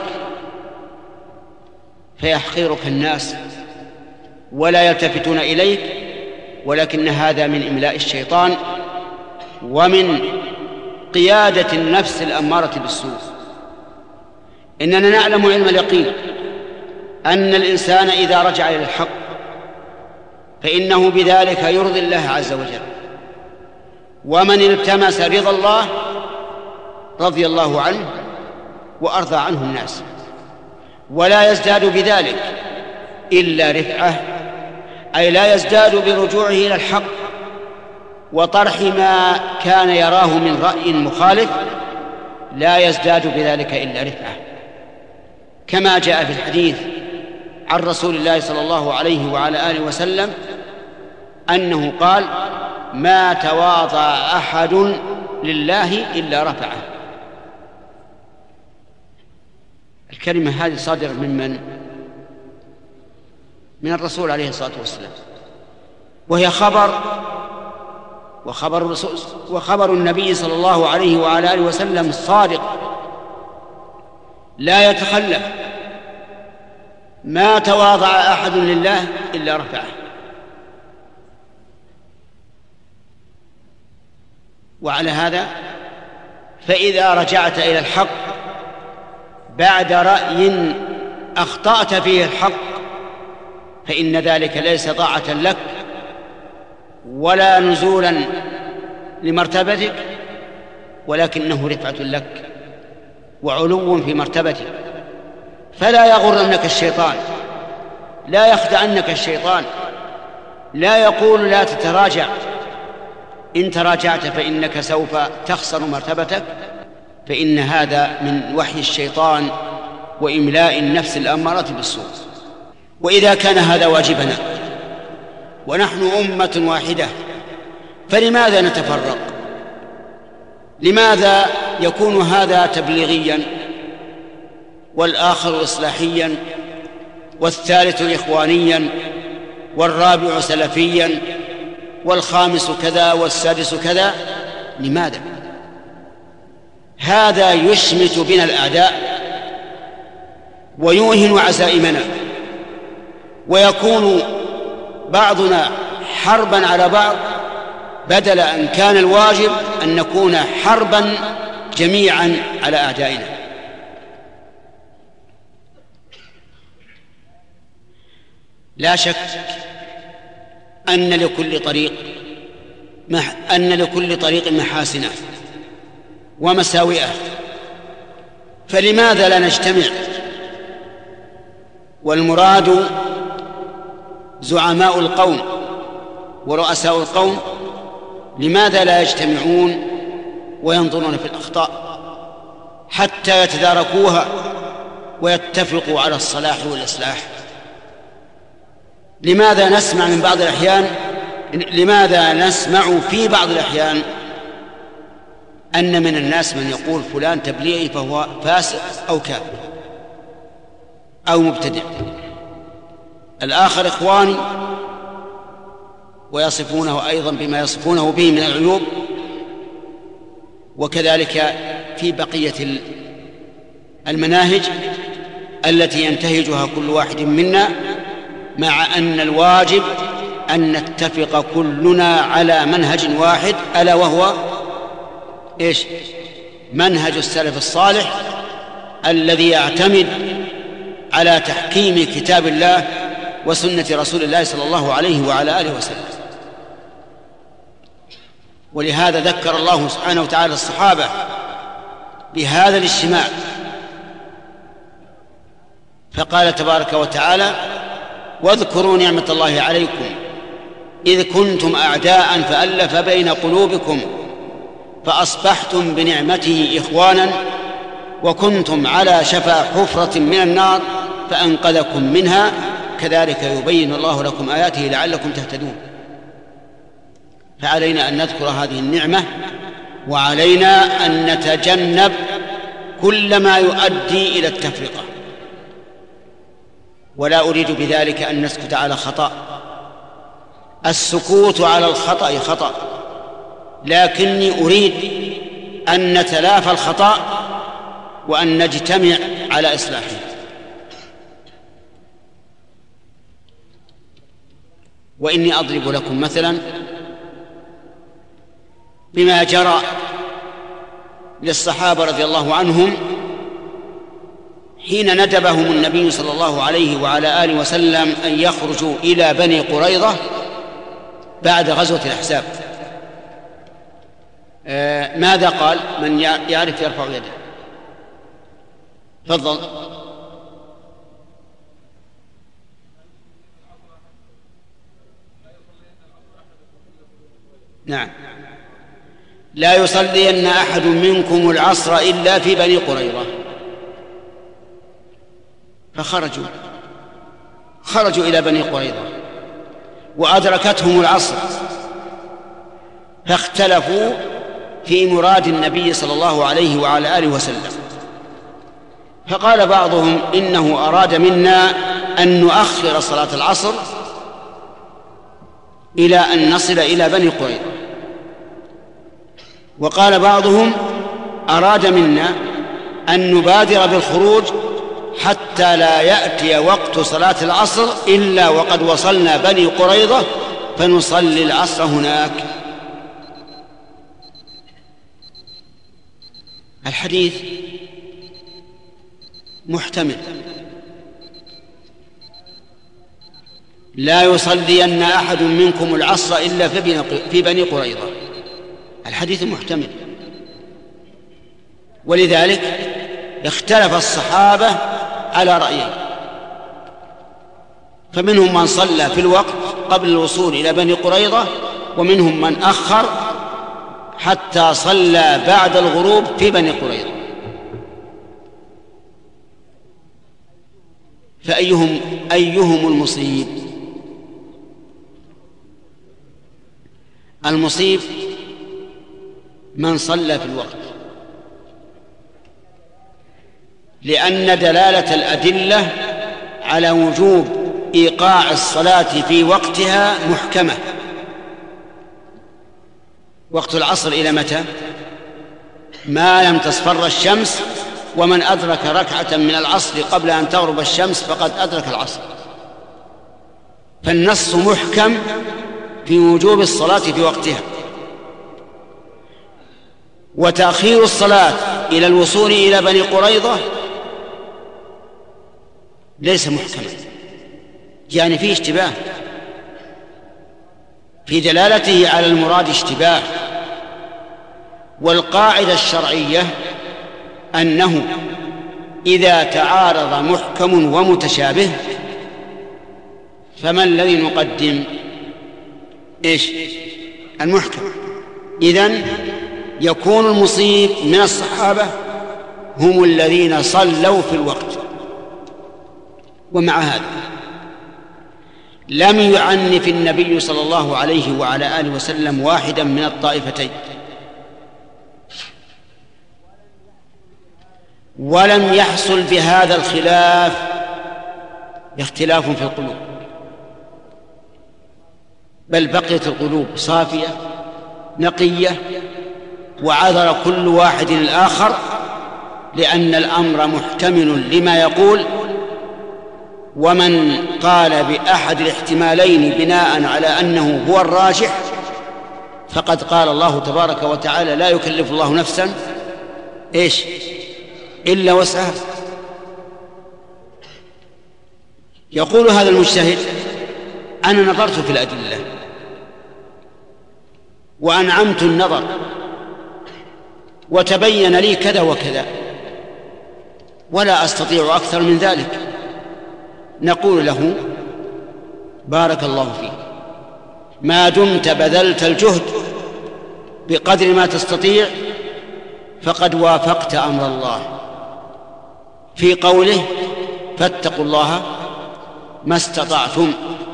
S4: فيحقرك الناس ولا يلتفتون إليك، ولكن هذا من إملاء الشيطان ومن قيادة النفس الأمارة بالسوء. إننا نعلم علم اليقين أن الإنسان إذا رجع إلى الحق فإنه بذلك يرضي الله عز وجل، ومن التمس رضا الله رضي الله عنه وأرضى عنه الناس، ولا يزداد بذلك إلا رفعة، أي لا يزداد برجوعه إلى الحق وطرح ما كان يراه من رأي مخالف، لا يزداد بذلك إلا رفعة. كما جاء في الحديث عن رسول الله صلى الله عليه وعلى آله وسلم أنه قال: ما تواضع أحد لله إلا رفعه. الكلمة هذه صادرة من من؟ من الرسول عليه الصلاة والسلام، وهي خبر وخبر الرسول وخبر النبي صلى الله عليه وعلى آله وسلم صادق لا يتخلف. ما تواضع أحد لله إلا رفعه. وعلى هذا فإذا رجعت إلى الحق بعد رأي أخطأت فيه الحق فإن ذلك ليس طاعة لك ولا نزولا لمرتبتك، ولكنه رفعة لك وعلو في مرتبتك. فلا يغرنك الشيطان، لا يخدعنك الشيطان، لا يقول لا تتراجع. إن تراجعت فإنك سوف تخسر مرتبتك، فإن هذا من وحي الشيطان وإملاء النفس الأمارة بالسوء. وإذا كان هذا واجبنا ونحن أمة واحدة فلماذا نتفرق؟ لماذا يكون هذا تبليغيا والآخر إصلاحيا والثالث إخوانيا والرابع سلفيا والخامس كذا والسادس كذا؟ لماذا؟ هذا يشمت بنا الأعداء ويوهن عزائمنا، ويكون بعضنا حربا على بعض بدل أن كان الواجب أن نكون حربا جميعا على أعدائنا. لا شك أن لكل طريق أن لكل طريق محاسنه ومساوئه، فلماذا لا نجتمع؟ والمراد زعماء القوم ورؤساء القوم لماذا لا يجتمعون وينظرون في الأخطاء حتى يتداركوها ويتفقوا على الصلاح والإصلاح؟ لماذا نسمع من بعض الأحيان لماذا نسمع في بعض الأحيان أن من الناس من يقول فلان تبليغي فهو فاسق أو كافر أو مبتدع، الآخر إخواني ويصفونه أيضا بما يصفونه به من العيوب، وكذلك في بقية المناهج التي ينتهجها كل واحد منا، مع أن الواجب أن نتفق كلنا على منهج واحد، ألا وهو إيش؟ منهج السلف الصالح الذي يعتمد على تحكيم كتاب الله وسنة رسول الله صلى الله عليه وعلى آله وسلم. ولهذا ذكر الله سبحانه وتعالى الصحابة بهذا الاجتماع، فقال تبارك وتعالى: واذكروا نعمة الله عليكم إذ كنتم أعداء فألف بين قلوبكم فأصبحتم بنعمته إخوانا وكنتم على شفا حفرة من النار فأنقذكم منها كذلك يبين الله لكم آياته لعلكم تهتدون. فعلينا أن نذكر هذه النعمة، وعلينا أن نتجنب كل ما يؤدي إلى التفرقة. ولا أريد بذلك أن نسكت على خطأ، السكوت على الخطأ خطأ، لكني أريد أن نتلافى الخطأ وأن نجتمع على إصلاحه. وإني أضرب لكم مثلا بما جرى للصحابة رضي الله عنهم حين ندبهم النبي صلى الله عليه وعلى آله وسلم أن يخرجوا إلى بني قريظة بعد غزوة الأحزاب. آه ماذا قال؟ من يعرف يرفع يده. تفضل. نعم. لا يصلين أحد منكم العصر إلا في بني قريظة. فخرجوا خرجوا إلى بني قريظة وأدركتهم العصر، فاختلفوا في مراد النبي صلى الله عليه وعلى آله وسلم. فقال بعضهم إنه أراد منا أن نؤخر صلاة العصر إلى أن نصل إلى بني قريظة، وقال بعضهم أراد منا أن نبادر بالخروج حتى لا يأتي وقت صلاة العصر إلا وقد وصلنا بني قريظة فنصلي العصر هناك. الحديث محتمل، لا يصلين أحد منكم العصر إلا في بني قريظة، الحديث محتمل، ولذلك اختلف الصحابة على رأيين، فمنهم من صلى في الوقت قبل الوصول إلى بني قريظة، ومنهم من أخر حتى صلى بعد الغروب في بني قريظة. فأيهم أيهم المصيب؟ المصيب من صلى في الوقت، لأن دلالة الأدلة على وجوب إيقاع الصلاة في وقتها محكمة. وقت العصر إلى متى؟ ما لم تصفر الشمس، ومن أدرك ركعة من العصر قبل أن تغرب الشمس فقد أدرك العصر. فالنص محكم في وجوب الصلاة في وقتها، وتأخير الصلاة إلى الوصول إلى بني قريظة ليس محكما، يعني فيه اشتباه، في دلالته على المراد اشتباه. والقاعدة الشرعية أنه إذا تعارض محكم ومتشابه فما الذي نقدم؟ إيش؟ المحكم. إذن يكون المصيب من الصحابة هم الذين صلوا في الوقت. ومع هذا لم يعنف النبي صلى الله عليه وعلى آله وسلم واحدا من الطائفتين، ولم يحصل بهذا الخلاف اختلاف في القلوب، بل بقيت القلوب صافية نقية، وعذر كل واحد الآخر، لأن الأمر محتمل لما يقول. ومن قال بأحد الاحتمالين بناء على أنه هو الراجح فقد قال الله تبارك وتعالى: لا يكلف الله نفسا إيش إلا وسعها. يقول هذا المجتهد: أنا نظرت في الأدلة وأنعمت النظر وتبين لي كذا وكذا، ولا أستطيع أكثر من ذلك. نقول له: بارك الله فيك، ما دمت بذلت الجهد بقدر ما تستطيع فقد وافقت أمر الله في قوله: فاتقوا الله ما استطعتم،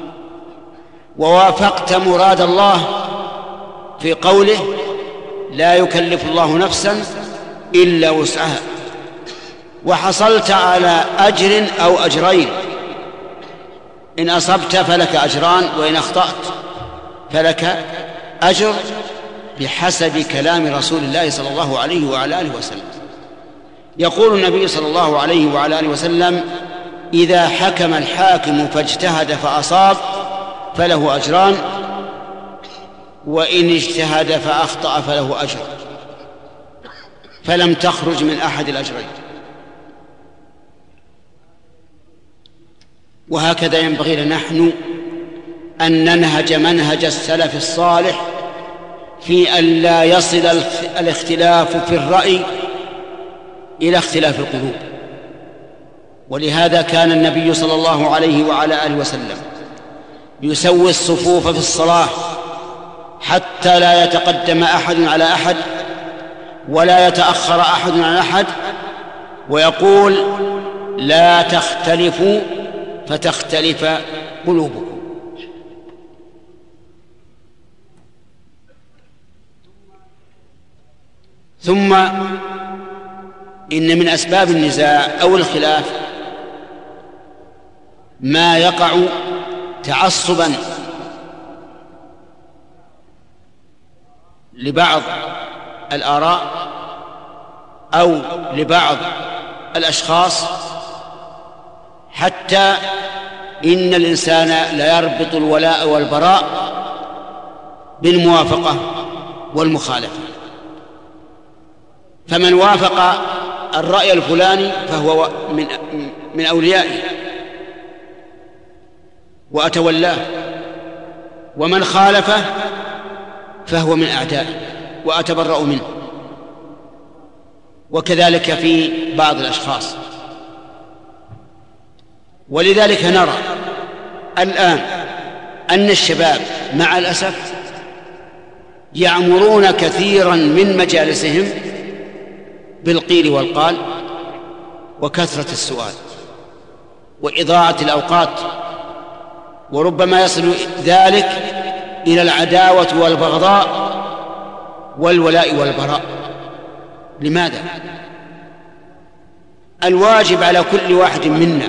S4: ووافقت مراد الله في قوله: لا يكلف الله نفسا إلا وسعها، وحصلت على أجر أو أجرين، إن أصبت فلك أجران، وإن أخطأت فلك أجر، بحسب كلام رسول الله صلى الله عليه وعلى آله وسلم. يقول النبي صلى الله عليه وعلى آله وسلم: إذا حكم الحاكم فاجتهد فأصاب فله أجران، وإن اجتهد فأخطأ فله أجر، فلم تخرج من أحد الأجرين. وهكذا ينبغي لنا نحن أن ننهج منهج السلف الصالح في أن لا يصل الاختلاف في الرأي إلى اختلاف القلوب. ولهذا كان النبي صلى الله عليه وعلى آله وسلم يسوي الصفوف في الصلاة حتى لا يتقدم أحد على أحد ولا يتأخر أحد عن أحد، ويقول: لا تختلفوا فتختلف قلوبكم. ثم إن من أسباب النزاع أو الخلاف ما يقع تعصبا لبعض الآراء أو لبعض الأشخاص، حتى إن الإنسان لا يربط الولاء والبراء بالموافقة والمخالفة. فمن وافق الرأي الفلاني فهو من من أوليائي وأتولاه، ومن خالفه فهو من أعدائي وأتبرأ منه. وكذلك في بعض الأشخاص. ولذلك نرى الآن أن الشباب مع الأسف يعمرون كثيرا من مجالسهم بالقيل والقال وكثرة السؤال وإضاعة الأوقات، وربما يصل ذلك إلى العداوة والبغضاء والولاء والبراء. لماذا؟ الواجب على كل واحد منا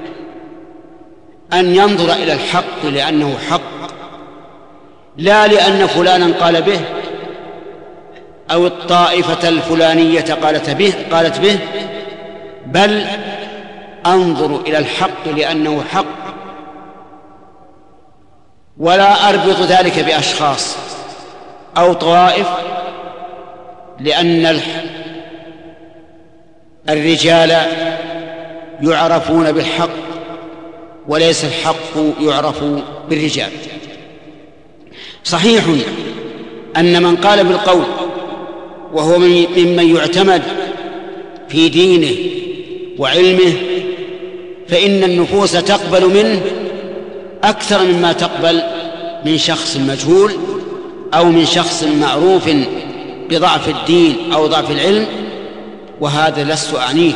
S4: أن ينظر إلى الحق لأنه حق، لا لأن فلانا قال به أو الطائفة الفلانية قالت به قالت به بل أنظر إلى الحق لأنه حق، ولا أربط ذلك بأشخاص أو طوائف، لأن الرجال يعرفون بالحق وليس الحق يعرف بالرجال. صحيح أن من قال بالقول وهو ممن يعتمد في دينه وعلمه فإن النفوس تقبل منه أكثر مما تقبل من شخص مجهول أو من شخص معروف بضعف الدين أو ضعف العلم. وهذا لست أعنيه،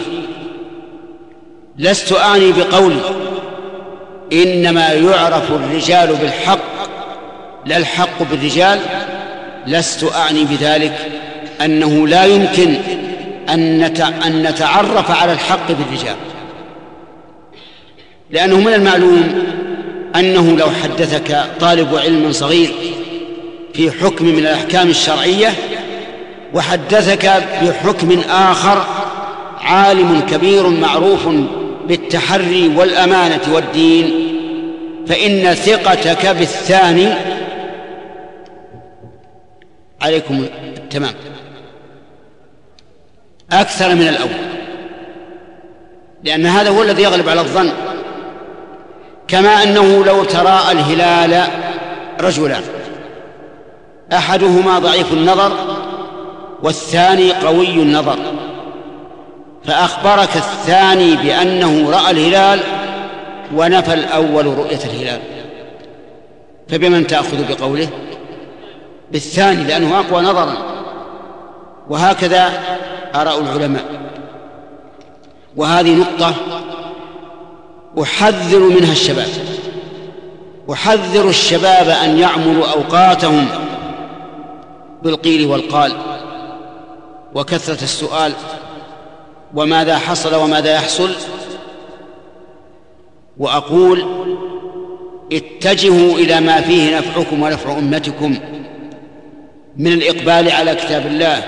S4: لست أعني بقولي إنما يعرف الرجال بالحق لا الحق بالرجال. لست أعني بذلك أنه لا يمكن أن نتعرف على الحق بالرجال، لأنه من المعلوم أنه لو حدثك طالب علم صغير في حكم من الأحكام الشرعية وحدثك بحكم آخر عالم كبير معروف بالتحري والأمانة والدين، فإن ثقتك بالثاني عليكم التمام أكثر من الأول، لأن هذا هو الذي يغلب على الظن. كما أنه لو تراءى الهلال رجلان أحدهما ضعيف النظر والثاني قوي النظر، فأخبرك الثاني بأنه رأى الهلال ونفى الأول رؤية الهلال، فبمن تأخذ بقوله؟ بالثاني، لأنه أقوى نظرا. وهكذا آراء العلماء. وهذه نقطة أحذر منها الشباب، أحذر الشباب أن يعمروا أوقاتهم بالقيل والقال وكثرة السؤال وماذا حصل وماذا يحصل. وأقول اتجهوا إلى ما فيه نفعكم ونفع أمتكم من الإقبال على كتاب الله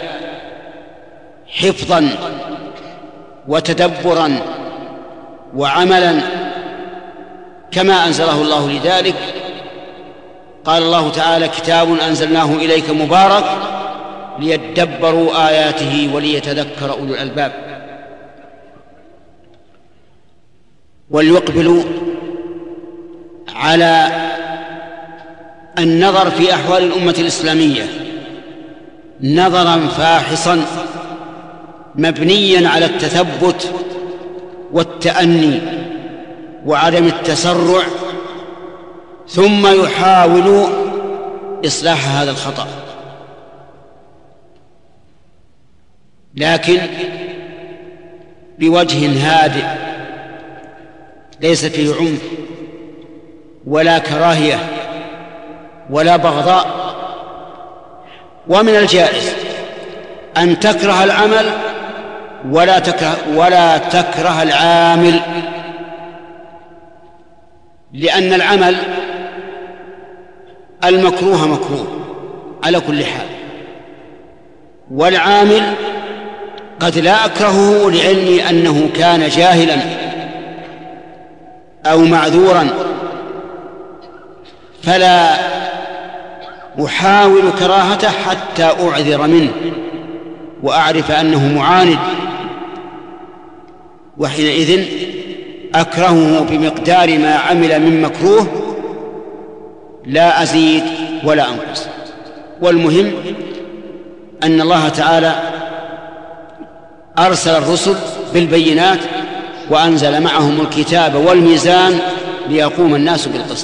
S4: حفظا وتدبرا وعملا كما أنزله الله لذلك. قال الله تعالى: كتاب أنزلناه إليك مبارك ليدبروا آياته وليتذكر أولو الألباب. وليقبلوا على النظر في أحوال الأمة الإسلامية نظرا فاحصا مبنيا على التثبت والتأني وعدم التسرع، ثم يحاولوا إصلاح هذا الخطأ، لكن بوجه هادئ ليس فيه عنف ولا كراهية ولا بغضاء. ومن الجائز أن تكره العمل ولا تكره, ولا تكره العامل، لأن العمل المكروه مكروه على كل حال، والعامل قد لا أكرهه لعلمي أنه كان جاهلا أو معذورا، فلا أحاول كراهته حتى أعذر منه وأعرف أنه معاند، وحينئذ أكرهه بمقدار ما عمل من مكروه لا أزيد ولا أنقص. والمهم أن الله تعالى أرسل الرسل بالبينات وأنزل معهم الكتاب والميزان ليقوم الناس بالقسط.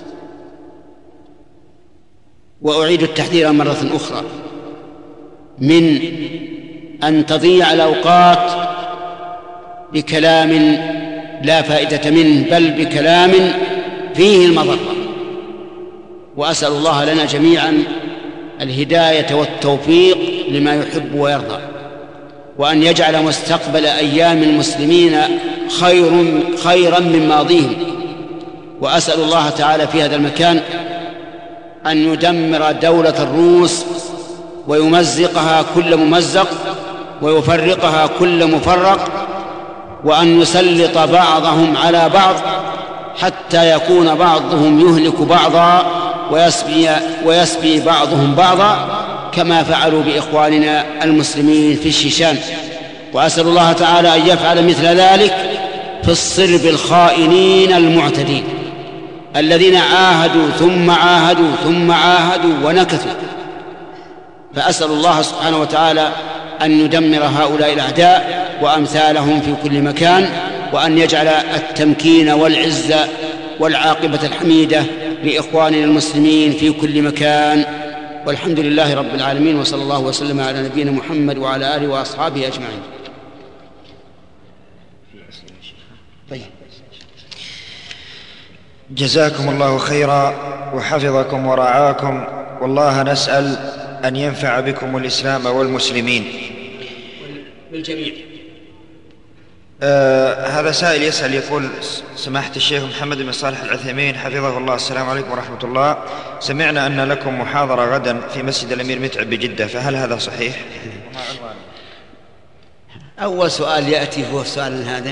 S4: وأعيد التحذير مرة أخرى من أن تضيع الأوقات بكلام لا فائدة منه، بل بكلام فيه المضرة. وأسأل الله لنا جميعا الهداية والتوفيق لما يحب ويرضى، وأن يجعل مستقبل أيام المسلمين خير خيرا من ماضيهم. وأسأل الله تعالى في هذا المكان أن يدمر دولة الروس ويمزقها كل ممزق ويفرقها كل مفرق، وأن يسلط بعضهم على بعض حتى يكون بعضهم يهلك بعضا ويسبي, ويسبي بعضهم بعضا كما فعلوا بإخواننا المسلمين في الشيشان. وأسأل الله تعالى أن يفعل مثل ذلك في الصلب الخائنين المعتدين الذين عاهدوا ثم عاهدوا ثم عاهدوا ونكثوا. فأسأل الله سبحانه وتعالى أن يدمر هؤلاء الأعداء وأمثالهم في كل مكان، وأن يجعل التمكين والعزة والعاقبة الحميدة لإخواننا المسلمين في كل مكان. والحمد لله رب العالمين، وصلى الله وسلم على نبينا محمد وعلى آله وأصحابه أجمعين.
S5: طيب. جزاكم الله خيرا وحفظكم ورعاكم، والله نسأل أن ينفع بكم الإسلام والمسلمين
S4: بالجميع.
S5: آه هذا سائل يسأل يقول: سماحة الشيخ محمد بن صالح العثيمين حفظه الله، السلام عليكم ورحمة الله، سمعنا أن لكم محاضرة غدا في مسجد الأمير متعب بجدة، فهل هذا صحيح؟
S4: أول سؤال يأتي هو السؤال هذا.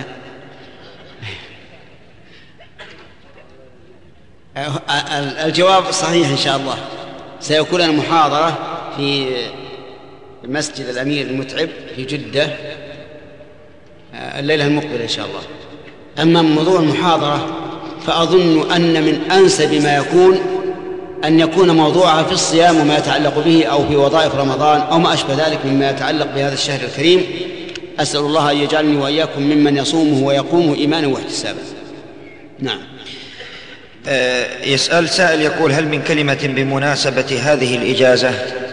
S4: الجواب صحيح إن شاء الله، سيكون لنا محاضرة في مسجد الأمير المتعب في جدة الليلة المقبلة إن شاء الله. أما موضوع المحاضرة فأظن أن من أنسب ما يكون أن يكون موضوعها في الصيام وما يتعلق به، أو في وظائف رمضان، أو ما أشبه ذلك مما يتعلق بهذا الشهر الكريم. أسأل الله أن يجعلني وإياكم ممن يصومه ويقومه إيمانا واحتسابا. نعم.
S5: يسأل سائل يقول: هل من كلمة بمناسبة هذه الإجازة؟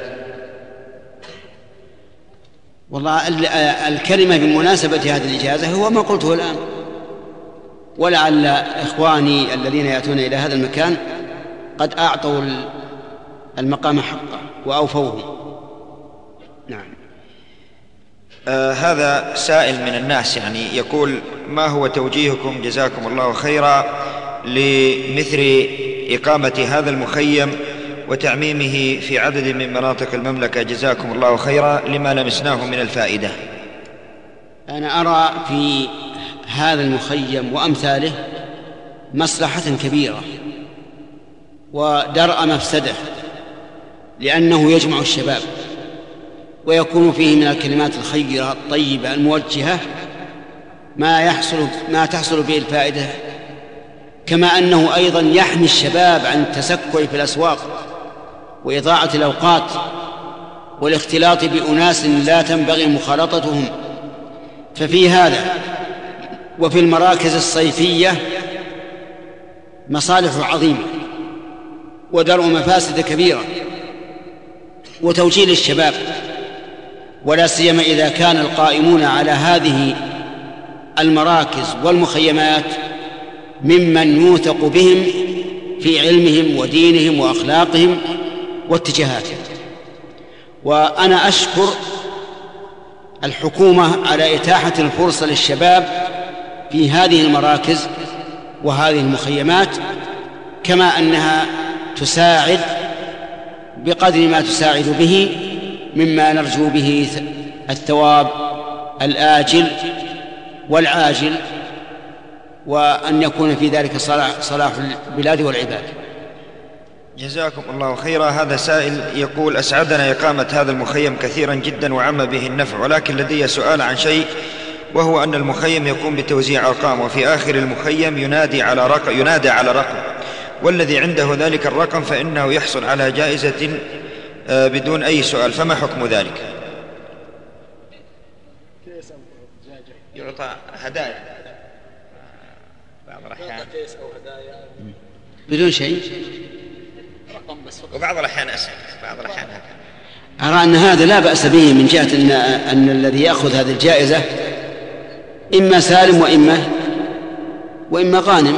S4: والله الكلمة بمناسبة هذه الإجازة هو ما قلته الآن، ولعل إخواني الذين يأتون إلى هذا المكان قد أعطوا المقام حقه وأوفوه. نعم.
S5: آه هذا سائل من الناس يعني يقول: ما هو توجيهكم جزاكم الله خيرا لمثل إقامة هذا المخيم وتعميمه في عدد من مناطق المملكة جزاكم الله خيرا لما لمسناه من الفائدة؟
S4: أنا أرى في هذا المخيم وأمثاله مصلحة كبيرة ودرء مفسدة، لأنه يجمع الشباب ويكون فيه من الكلمات الخيرة الطيبة الموجهة ما يحصل ما تحصل به الفائدة، كما أنه أيضا يحمي الشباب عن التسكع في الأسواق وإضاعة الأوقات والاختلاط بأناس لا تنبغي مخالطتهم. ففي هذا وفي المراكز الصيفية مصالح عظيمة ودرء مفاسد كبيرة وتوجيه للشباب، ولا سيما إذا كان القائمون على هذه المراكز والمخيمات ممن يوثق بهم في علمهم ودينهم وأخلاقهم واتجاهاتهم. وأنا أشكر الحكومة على إتاحة الفرصة للشباب في هذه المراكز وهذه المخيمات، كما أنها تساعد بقدر ما تساعد به مما نرجو به الثواب الآجل والعاجل، وأن يكون في ذلك صلاح البلاد والعباد.
S5: جزاكم الله خيرا. هذا سائل يقول: أسعدنا إقامة هذا المخيم كثيرا جدا وعم به النفع، ولكن لدي سؤال عن شيء، وهو أن المخيم يقوم بتوزيع أرقام، وفي آخر المخيم ينادي على رقم ينادى على رقم، والذي عنده ذلك الرقم فإنه يحصل على جائزة بدون أي سؤال، فما حكم ذلك؟ يعطى هدايا بعض الأحيان
S4: بدون شيء،
S5: وبعض الأحيان أسهل بعض الأحيان هكذا.
S4: أرى أن هذا لا بأس به، من جهة أن, أن الذي يأخذ هذه الجائزة إما سالم وإما وإما غانم،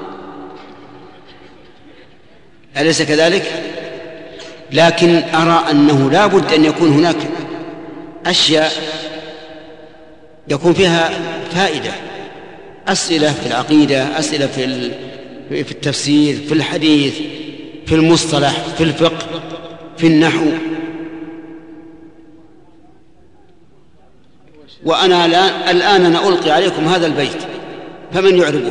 S4: أليس كذلك؟ لكن أرى أنه لا بد أن يكون هناك أشياء يكون فيها فائدة، أسئلة في العقيدة، أسئلة في في التفسير، في الحديث، في المصطلح، في الفقه، في النحو. وأنا الآن أنا ألقي عليكم هذا البيت، فمن يعربه؟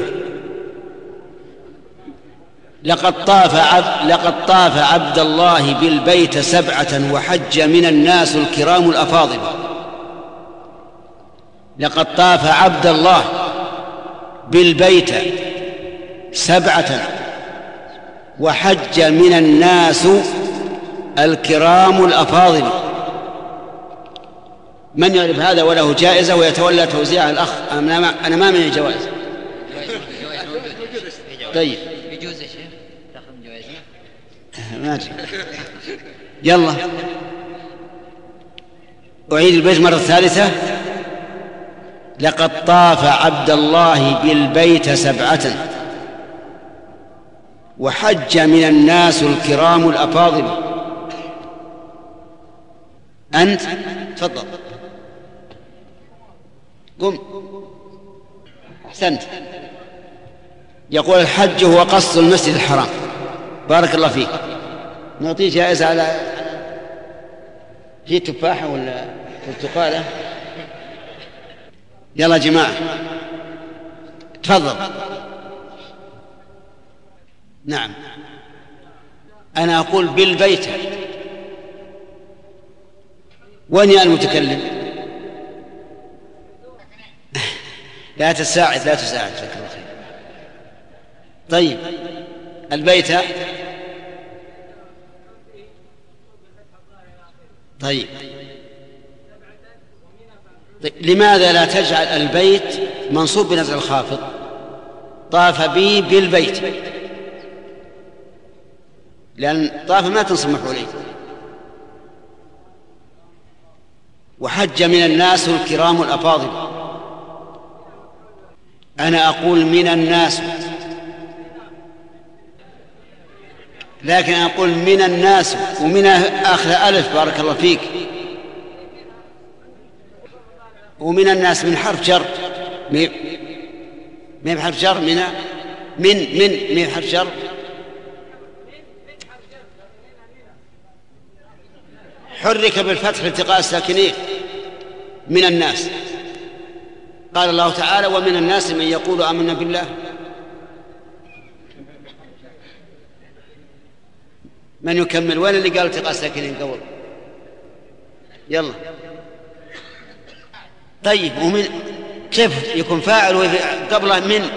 S4: لقد طاف عبد لقد طاف عبد الله بالبيت سبعة وحج من الناس الكرام الأفاضل. لقد طاف عبد الله بالبيت سبعة وحج من الناس الكرام الأفاضل. من يعرف هذا وله جائزة ويتولى توزيع الأخ؟ أنا ما من جوائز. طيب
S3: يجوز يا شيخ تاخذ جوائز؟
S4: ما أدري. يلا أعيد البيت مرة ثالثة. لقد طاف عبد الله بالبيت سبعة وحج من الناس الكرام الأفاضل. أنت تفضل قم. أحسنت. يقول: الحج هو قصد المسجد الحرام. بارك الله فيك. نعطيه جائزة على في تفاحة ولا برتقالة؟ يلا يا جماعة تفضل. نعم أنا أقول بالبيت. وين يا المتكلم؟ لا تساعد لا تساعد. طيب البيت. طيب. طيب لماذا لا تجعل البيت منصوب بنزع الخافض؟ طاف بي بالبيت، لأن طاف ما تنصب مفعولين. وحج من الناس الكرام الأفاضل. أنا أقول من الناس، لكن أقول من الناس ومن آخر ألف. بارك الله فيك. ومن الناس من حرف جر، من حرف جر. من من من من حرف جر. حرك بالفتح التقاء الساكنين. من الناس. قال الله تعالى: ومن الناس من يقول آمنا بالله. من يكمل؟ وين اللي قال التقاء الساكنين قبل؟ يلا. طيب ومن كيف يكون فاعل قبله من؟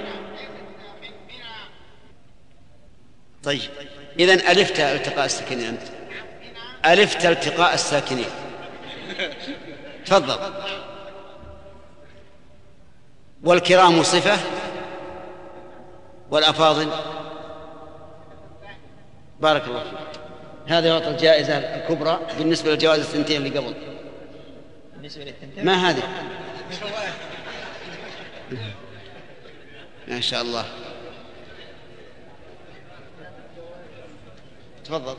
S4: طيب إذن ألفت التقاء الساكنين. أنت ألفت التقاء الساكنين. تفضل. والكرام صفة والأفاضل. بارك الله فيك. هذا يعطى الجائزة الكبرى بالنسبة للجوائز الثنتين اللي قبل. ما هذه؟ ما شاء الله. تفضل.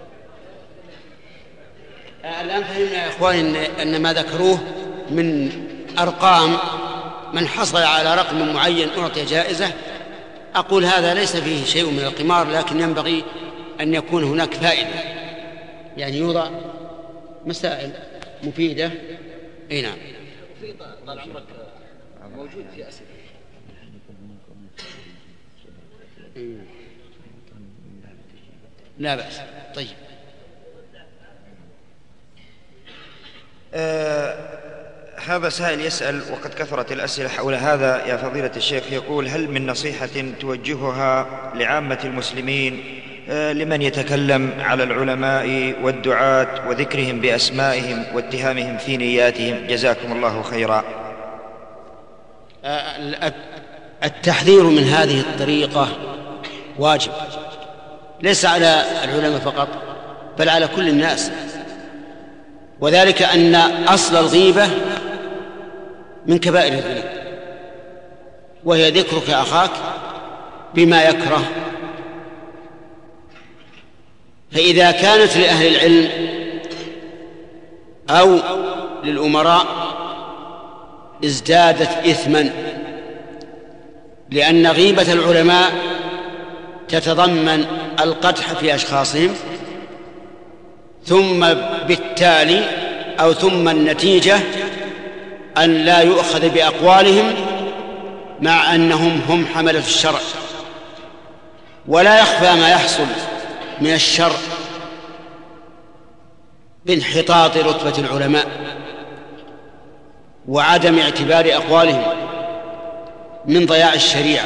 S4: الآن فهمنا يا إخواني أن ما ذكروه من أرقام من حصل على رقم معين أعطي جائزة. أقول هذا ليس فيه شيء من القمار، لكن ينبغي أن يكون هناك فائدة، يعني يوضع مسائل مفيدة. أي نعم.
S6: طال عمرك موجود في أسئلة.
S4: لا بأس. طيب.
S5: آه هذا سائل يسأل، وقد كثرت الأسئلة حول هذا يا فضيلة الشيخ، يقول: هل من نصيحة توجهها لعامة المسلمين آه لمن يتكلم على العلماء والدعاة وذكرهم بأسمائهم واتهامهم في نياتهم؟ جزاكم الله خيرا.
S4: آه التحذير من هذه الطريقة واجب، ليس على العلماء فقط بل على كل الناس، وذلك أن أصل الغيبة من كبائر الذنوب، وهي ذكرك أخاك بما يكره. فإذا كانت لأهل العلم أو للأمراء ازدادت إثما، لأن غيبة العلماء تتضمن القدح في أشخاصهم، ثم بالتالي أو ثم النتيجة أن لا يؤخذ بأقوالهم مع أنهم هم حملة الشرع. ولا يخفى ما يحصل من الشر بانحطاط رتبة العلماء وعدم اعتبار أقوالهم من ضياع الشريعة.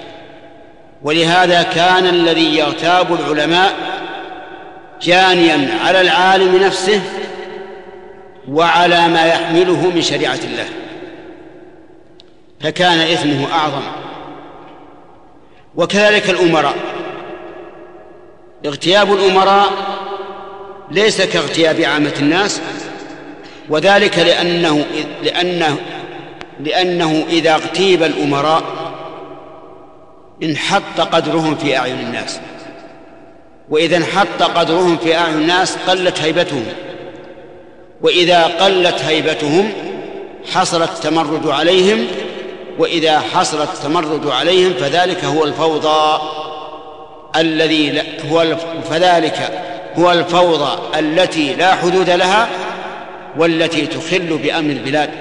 S4: ولهذا كان الذي يغتاب العلماء جانيا على العالم نفسه وعلى ما يحمله من شريعة الله، فكان إثمه أعظم. وكذلك الأمراء، اغتياب الأمراء ليس كاغتياب عامة الناس، وذلك لأنه, لأنه, لأنه إذا اغتيب الأمراء انحط قدرهم في أعين الناس، وإذا انحط قدرهم في أعين الناس قلت هيبتهم، وإذا قلت هيبتهم حصل التمرد عليهم، وإذا حصل التمرد عليهم فذلك هو الفوضى الذي هو فذلك هو الفوضى التي لا حدود لها والتي تخل بأمن البلاد.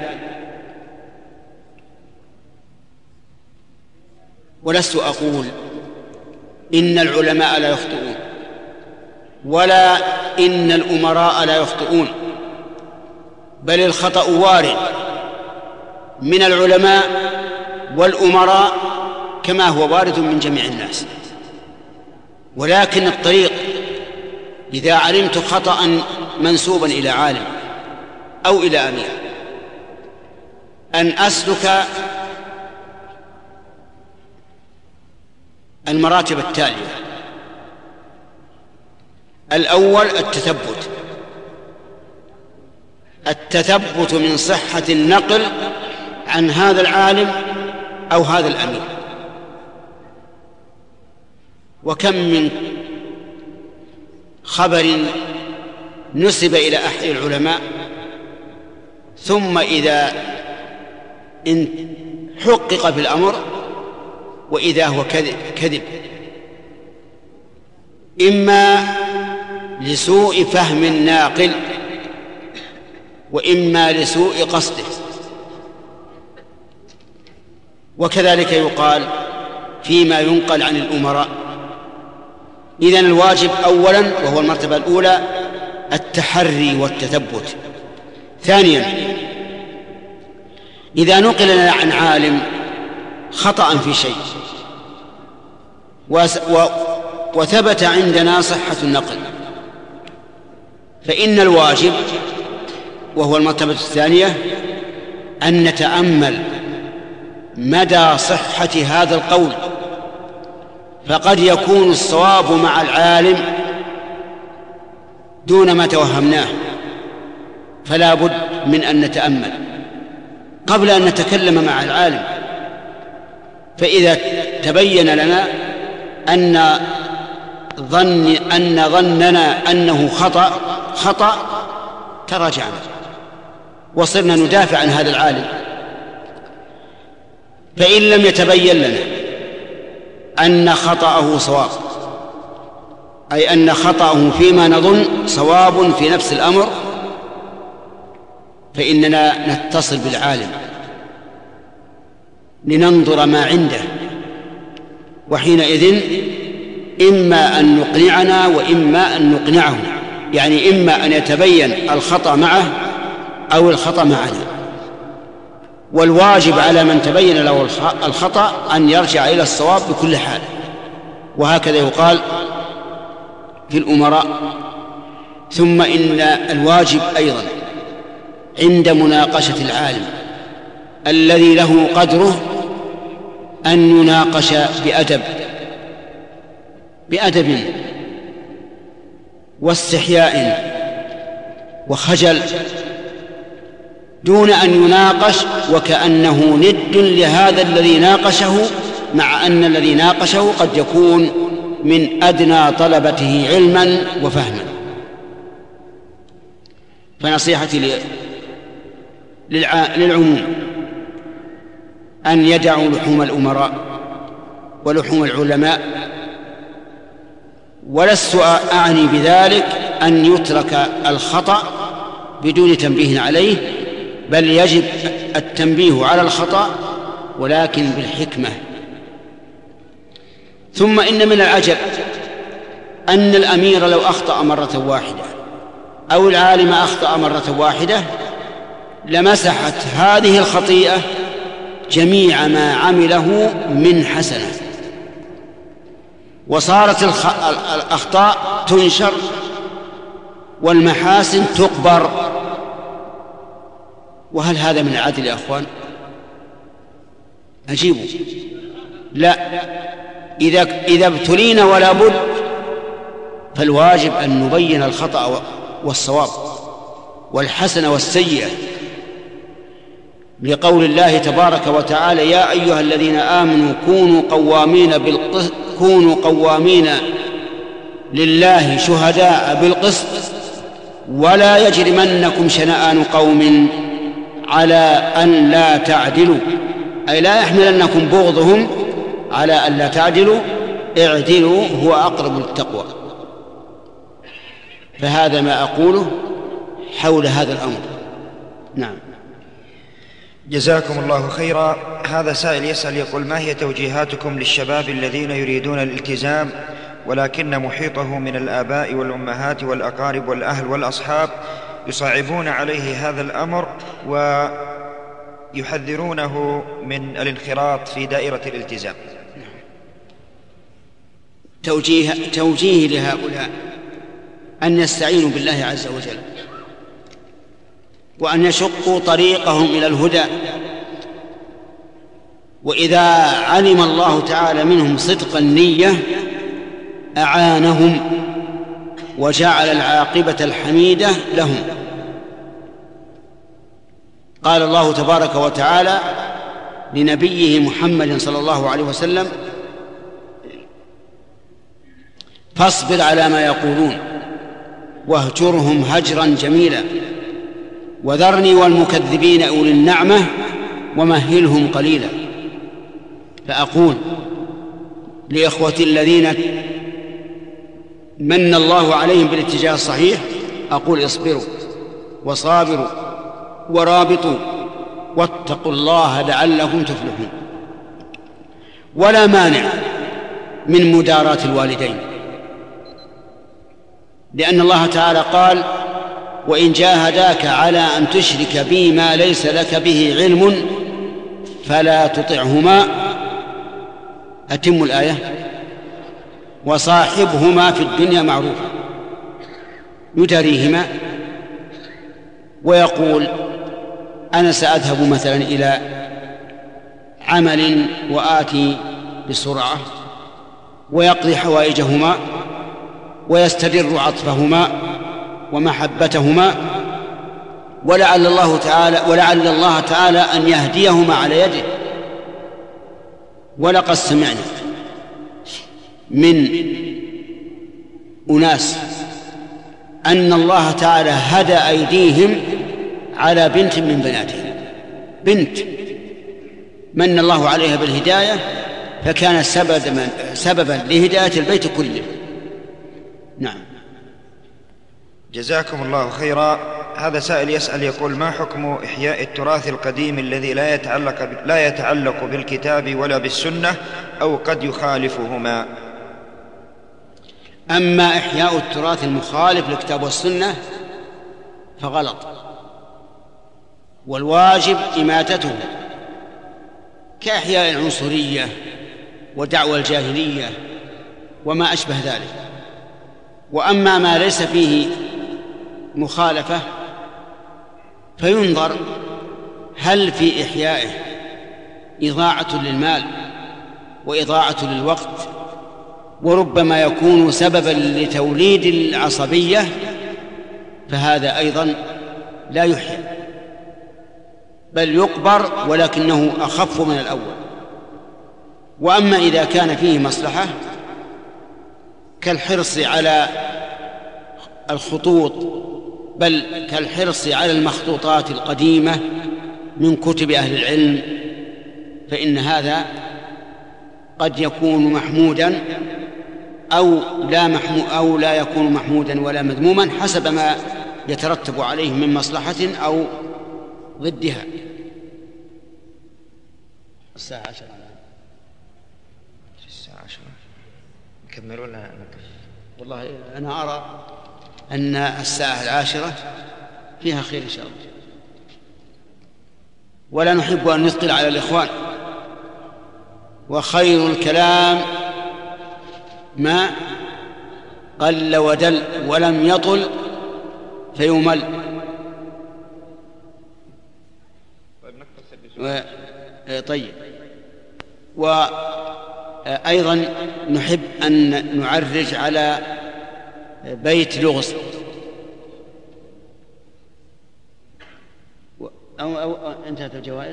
S4: ولست أقول إن العلماء لا يخطئون ولا إن الأمراء لا يخطئون، بل الخطأ وارد من العلماء والأمراء كما هو وارد من جميع الناس. ولكن الطريق إذا علمت خطأ منسوبا إلى عالم أو إلى أمير أن أسلك المراتب التالية: الأول التثبت التثبت من صحة النقل عن هذا العالم أو هذا الأمير. وكم من خبر نسب إلى أحد العلماء ثم إذا إن حقق في الأمر وإذا هو كذب, كذب إما لسوء فهم الناقل وإما لسوء قصده. وكذلك يقال فيما ينقل عن الأمراء. إذن الواجب أولا وهو المرتبة الأولى التحري والتثبت. ثانيا إذا نقل لنا عن عالم خطأ في شيء وثبت عندنا صحة النقل فإن الواجب وهو المرتبة الثانية أن نتأمل مدى صحة هذا القول، فقد يكون الصواب مع العالم دون ما توهمناه، فلا بد من أن نتأمل قبل أن نتكلم مع العالم. فإذا تبين لنا أن ظن أن ظننا أنه خطأ خطأ تراجعنا وصرنا ندافع عن هذا العالم. فإن لم يتبين لنا أن خطأه صواب، أي أن خطأه فيما نظن صواب في نفس الأمر، فإننا نتصل بالعالم لننظر ما عنده، وحينئذ إما أن نقنعنا وإما أن نقنعه، يعني إما أن يتبين الخطأ معه أو الخطأ معنا. والواجب على من تبين له الخطأ أن يرجع إلى الصواب بكل حال. وهكذا يقال في الأمراء. ثم إن الواجب أيضا عند مناقشة العالم الذي له قدره أن يناقش بأدب بأدب واستحياء وخجل، دون أن يناقش وكأنه ند لهذا الذي ناقشه، مع أن الذي ناقشه قد يكون من أدنى طلبته علما وفهما. فنصيحتي للعموم أن يدعوا لحوم الأمراء ولحوم العلماء، ولست أعني بذلك أن يترك الخطأ بدون تنبيه عليه، بل يجب التنبيه على الخطأ ولكن بالحكمة. ثم إن من العجب أن الأمير لو أخطأ مرة واحدة أو العالم أخطأ مرة واحدة لمسحت هذه الخطيئة جميع ما عمله من حسنة، وصارت الأخطاء تنشر والمحاسن تقبر. وهل هذا من العدل يا أخوان؟ أجيبوا لا. إذا إذا ابتلينا ولا بد فالواجب أن نبين الخطأ والصواب والحسن والسيئة، لقول الله تبارك وتعالى: يا أيها الذين آمنوا كونوا قوامين بالقسط كونوا قوامين لله شهداء بالقسط ولا يجرمنكم شنآن قوم على أن لا تعدلوا، أي لا يحملنكم بغضهم على أن لا تعدلوا، اعدلوا هو أقرب للتقوى. فهذا ما أقوله حول هذا الأمر. نعم.
S5: جزاكم الله خيرا. هذا سائل يسأل يقول: ما هي توجيهاتكم للشباب الذين يريدون الالتزام ولكن محيطه من الآباء والأمهات والأقارب والأهل والأصحاب يصعبون عليه هذا الأمر ويحذرونه من الانخراط في دائرة الالتزام؟
S4: توجيه, توجيه لهؤلاء أن يستعينوا بالله عز وجل، وأن يشقوا طريقهم إلى الهدى. وإذا علم الله تعالى منهم صدق النية أعانهم وجعل العاقبة الحميدة لهم. قال الله تبارك وتعالى لنبيه محمد صلى الله عليه وسلم: فاصبر على ما يقولون واهجرهم هجرا جميلا وذرني والمكذبين أولي النعمة ومهلهم قليلا. فأقول لإخوتي الذين من الله عليهم بالاتجاه الصحيح، أقول: اصبروا وصابروا ورابطوا واتقوا الله لعلكم تفلحون. ولا مانع من مداراة الوالدين، لأن الله تعالى قال: وإن جاهداك على أن تشرك بي ما ليس لك به علم فلا تطعهما. أتم الآية: وصاحبهما في الدنيا معروفا. يداريهما ويقول: أنا سأذهب مثلا إلى عمل وآتي بسرعة، ويقضي حوائجهما ويستدر عطفهما ومحبتهما، ولعل الله تعالى ولعل الله تعالى أن يهديهما على يده، ولقد سمعنا من أناس أن الله تعالى هدى أيديهم على بنت من بناتهم، بنت من الله عليها بالهداية فكان سببا, سببا لهداية البيت كله. نعم.
S5: جزاكم الله خيرا. هذا سائل يسأل يقول: ما حكم إحياء التراث القديم الذي لا يتعلق, لا يتعلق بالكتاب ولا بالسنة أو قد يخالفهما؟
S4: أما إحياء التراث المخالف للكتاب والسنة فغلط، والواجب إماتته، كإحياء العنصرية ودعوى الجاهلية وما أشبه ذلك. وأما ما ليس فيه مخالفة فينظر هل في إحيائه إضاعة للمال وإضاعة للوقت، وربما يكون سببا لتوليد العصبية، فهذا أيضا لا يحيى بل يقبر ولكنه أخف من الأول. وأما إذا كان فيه مصلحة كالحرص على الخطوط، بل كالحرص على المخطوطات القديمة من كتب أهل العلم، فإن هذا قد يكون محمودا أو لا, محمو أو لا يكون محمودا ولا مذموما حسب ما يترتب عليه من مصلحة أو ضدها. الساعة عشرة.
S5: الساعة عشرة نكمل ولا نكمل؟
S4: والله أنا أرى أن الساعة العاشرة فيها خير إن شاء الله، ولا نحب أن نثقل على الإخوان. وخير الكلام ما قل ودل ولم يطل فيمل. و... طيب. وأيضا نحب أن نعرج على بيت لغز أو, أو, أو انتهت الجوائز.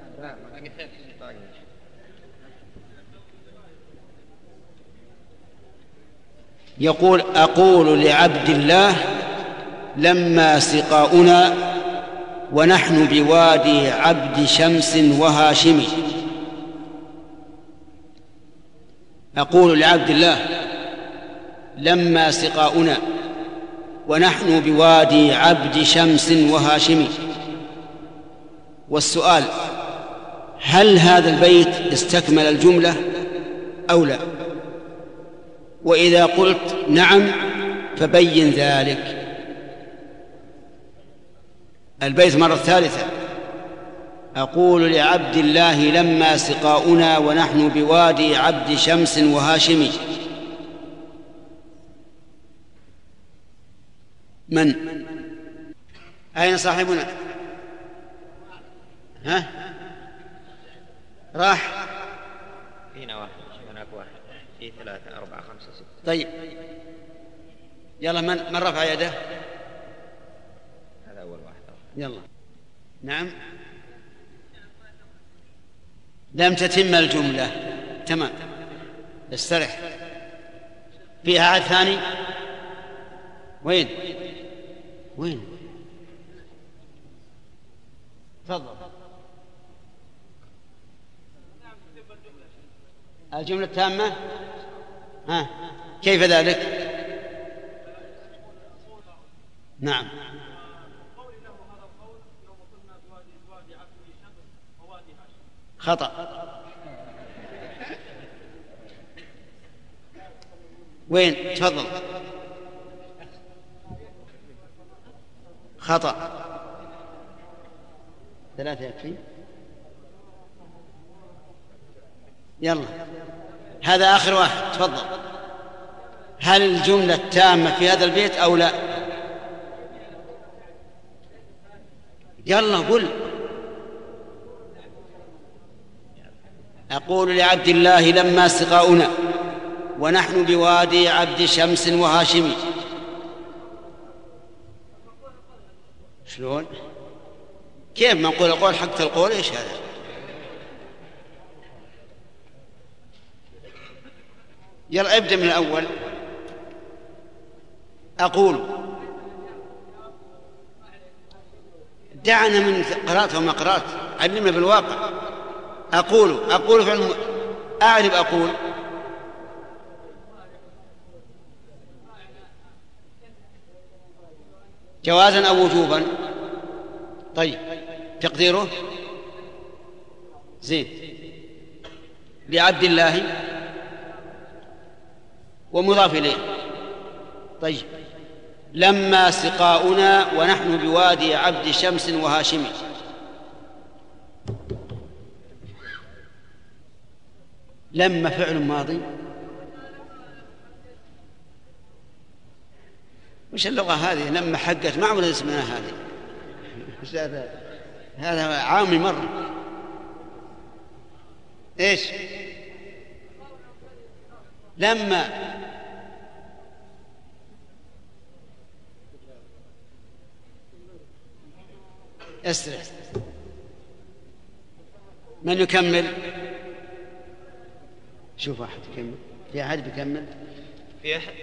S4: يقول: أقول لعبد الله لما سقاؤنا ونحن بوادي عبد شمس وهاشم. أقول لعبد الله لما سقاؤنا ونحن بوادي عبد شمس وهاشم. والسؤال: هل هذا البيت استكمل الجملة أو لا؟ وإذا قلت نعم فبين ذلك. البيت مرة ثالثة: أقول لعبد الله لما سقاؤنا ونحن بوادي عبد شمس وهاشم. من؟ أين صاحبنا؟ ها؟ راح؟
S5: فينا واحد، هناك واحد، في ثلاثة أربعة خمسة ستة.
S4: طيب يلا، من من رفع يده؟
S5: هذا أول واحد.
S4: يلا. نعم. لم تتم الجملة. تمام، استرح. فيها عاد ثاني؟ وين وين؟ تفضل. الجملة التامة. ها، كيف ذلك؟ نعم. خطأ. وين؟ تفضل. خطأ. ثلاثة يكفي. يلا، هذا آخر واحد. تفضل. هل الجملة التامة في هذا البيت أو لا؟ يلا قل. أقول لعبد الله لما سقاؤنا ونحن بوادي عبد شمس وهاشم. شلون؟ كيف ما نقول القول حق القول؟ إيش هذا؟ يلا ابدأ من الأول. أقول دعنا من قرأت وما قرأت، علمنا بالواقع. أقول أقول فعل أعرف أقول جوازا أو وجوبا. طيب تقديره زين لعبد الله ومضاف إليه. طيب لما سقاؤنا ونحن بوادي عبد شمس وهاشم. لما فعل ماضي. وش اللغة هذه؟ لما حقت ما عمرنا اسمنا هذه. هذا عامي مرة. ايش لما اسرع؟ من يكمل؟ شوف واحد يكمل. في أحد بيكمل؟
S5: في أحد؟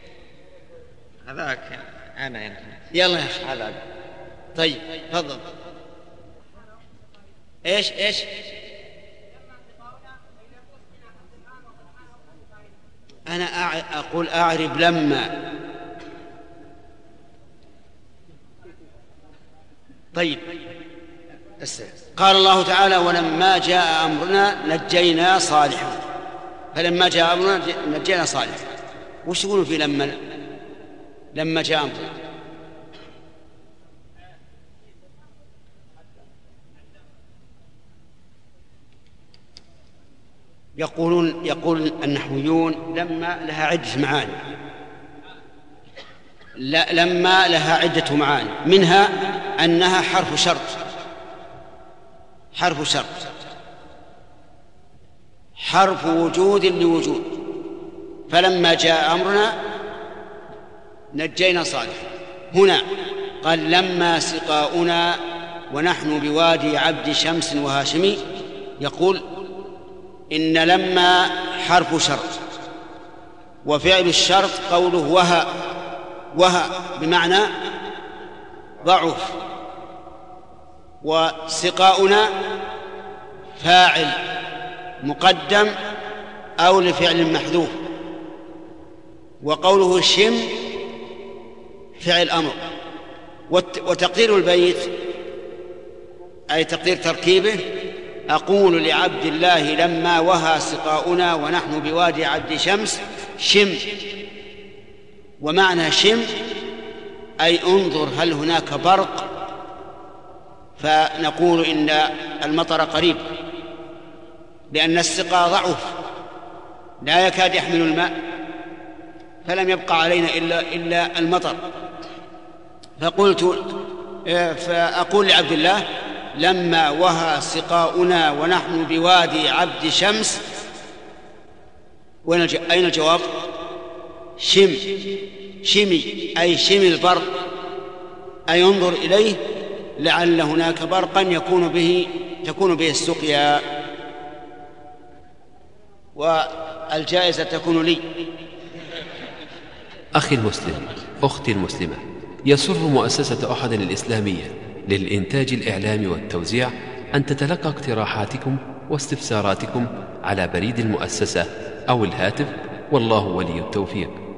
S5: هذاك أنا يعني.
S4: يلا يا أخي هذا. طيب تفضل. إيش إيش أنا أقول أعرب لما. طيب قال الله تعالى ولما جاء أمرنا نجينا صالحا. فلما جاء أمرنا نجينا صالحا. وش يقولون في لما لما جاء أمرنا؟ يقولون يقول النحويون لما لها عدة معاني. لا لما لها عدة معاني، منها أنها حرف شرط. حرف شرط حرف وجود لوجود. فلما جاء أمرنا نجينا صالحا. هنا قال لما سقاؤنا ونحن بوادي عبد شمس وهاشمي. يقول إن لما حرف شرط، وفعل الشرط قوله وها. وها بمعنى ضعف. وسقاؤنا فاعل مقدم أو لفعل محذوف. وقوله شم فعل أمر. وتقدير البيت أي تقدير تركيبه أقول لعبد الله لما وهى سقاؤنا ونحن بوادي عبد شمس شم. ومعنى شم أي انظر هل هناك برق، فنقول إن المطر قريب، لأن السقا ضعف لا يكاد يحمل الماء، فلم يبقى علينا إلا, إلا المطر. فقلت فأقول لعبد الله لما وهى سقاؤنا ونحن بوادي عبد شمس. أين الجواب؟ شم شمي أي شم البرق، أي انظر إليه لعل هناك برقا يكون به تكون به السقيا، والجائزة تكون لي.
S1: أخي المسلم، أختي المسلمة، يسر مؤسسة أحد الإسلامية للإنتاج الإعلامي والتوزيع أن تتلقى اقتراحاتكم واستفساراتكم على بريد المؤسسة أو الهاتف، والله ولي التوفيق.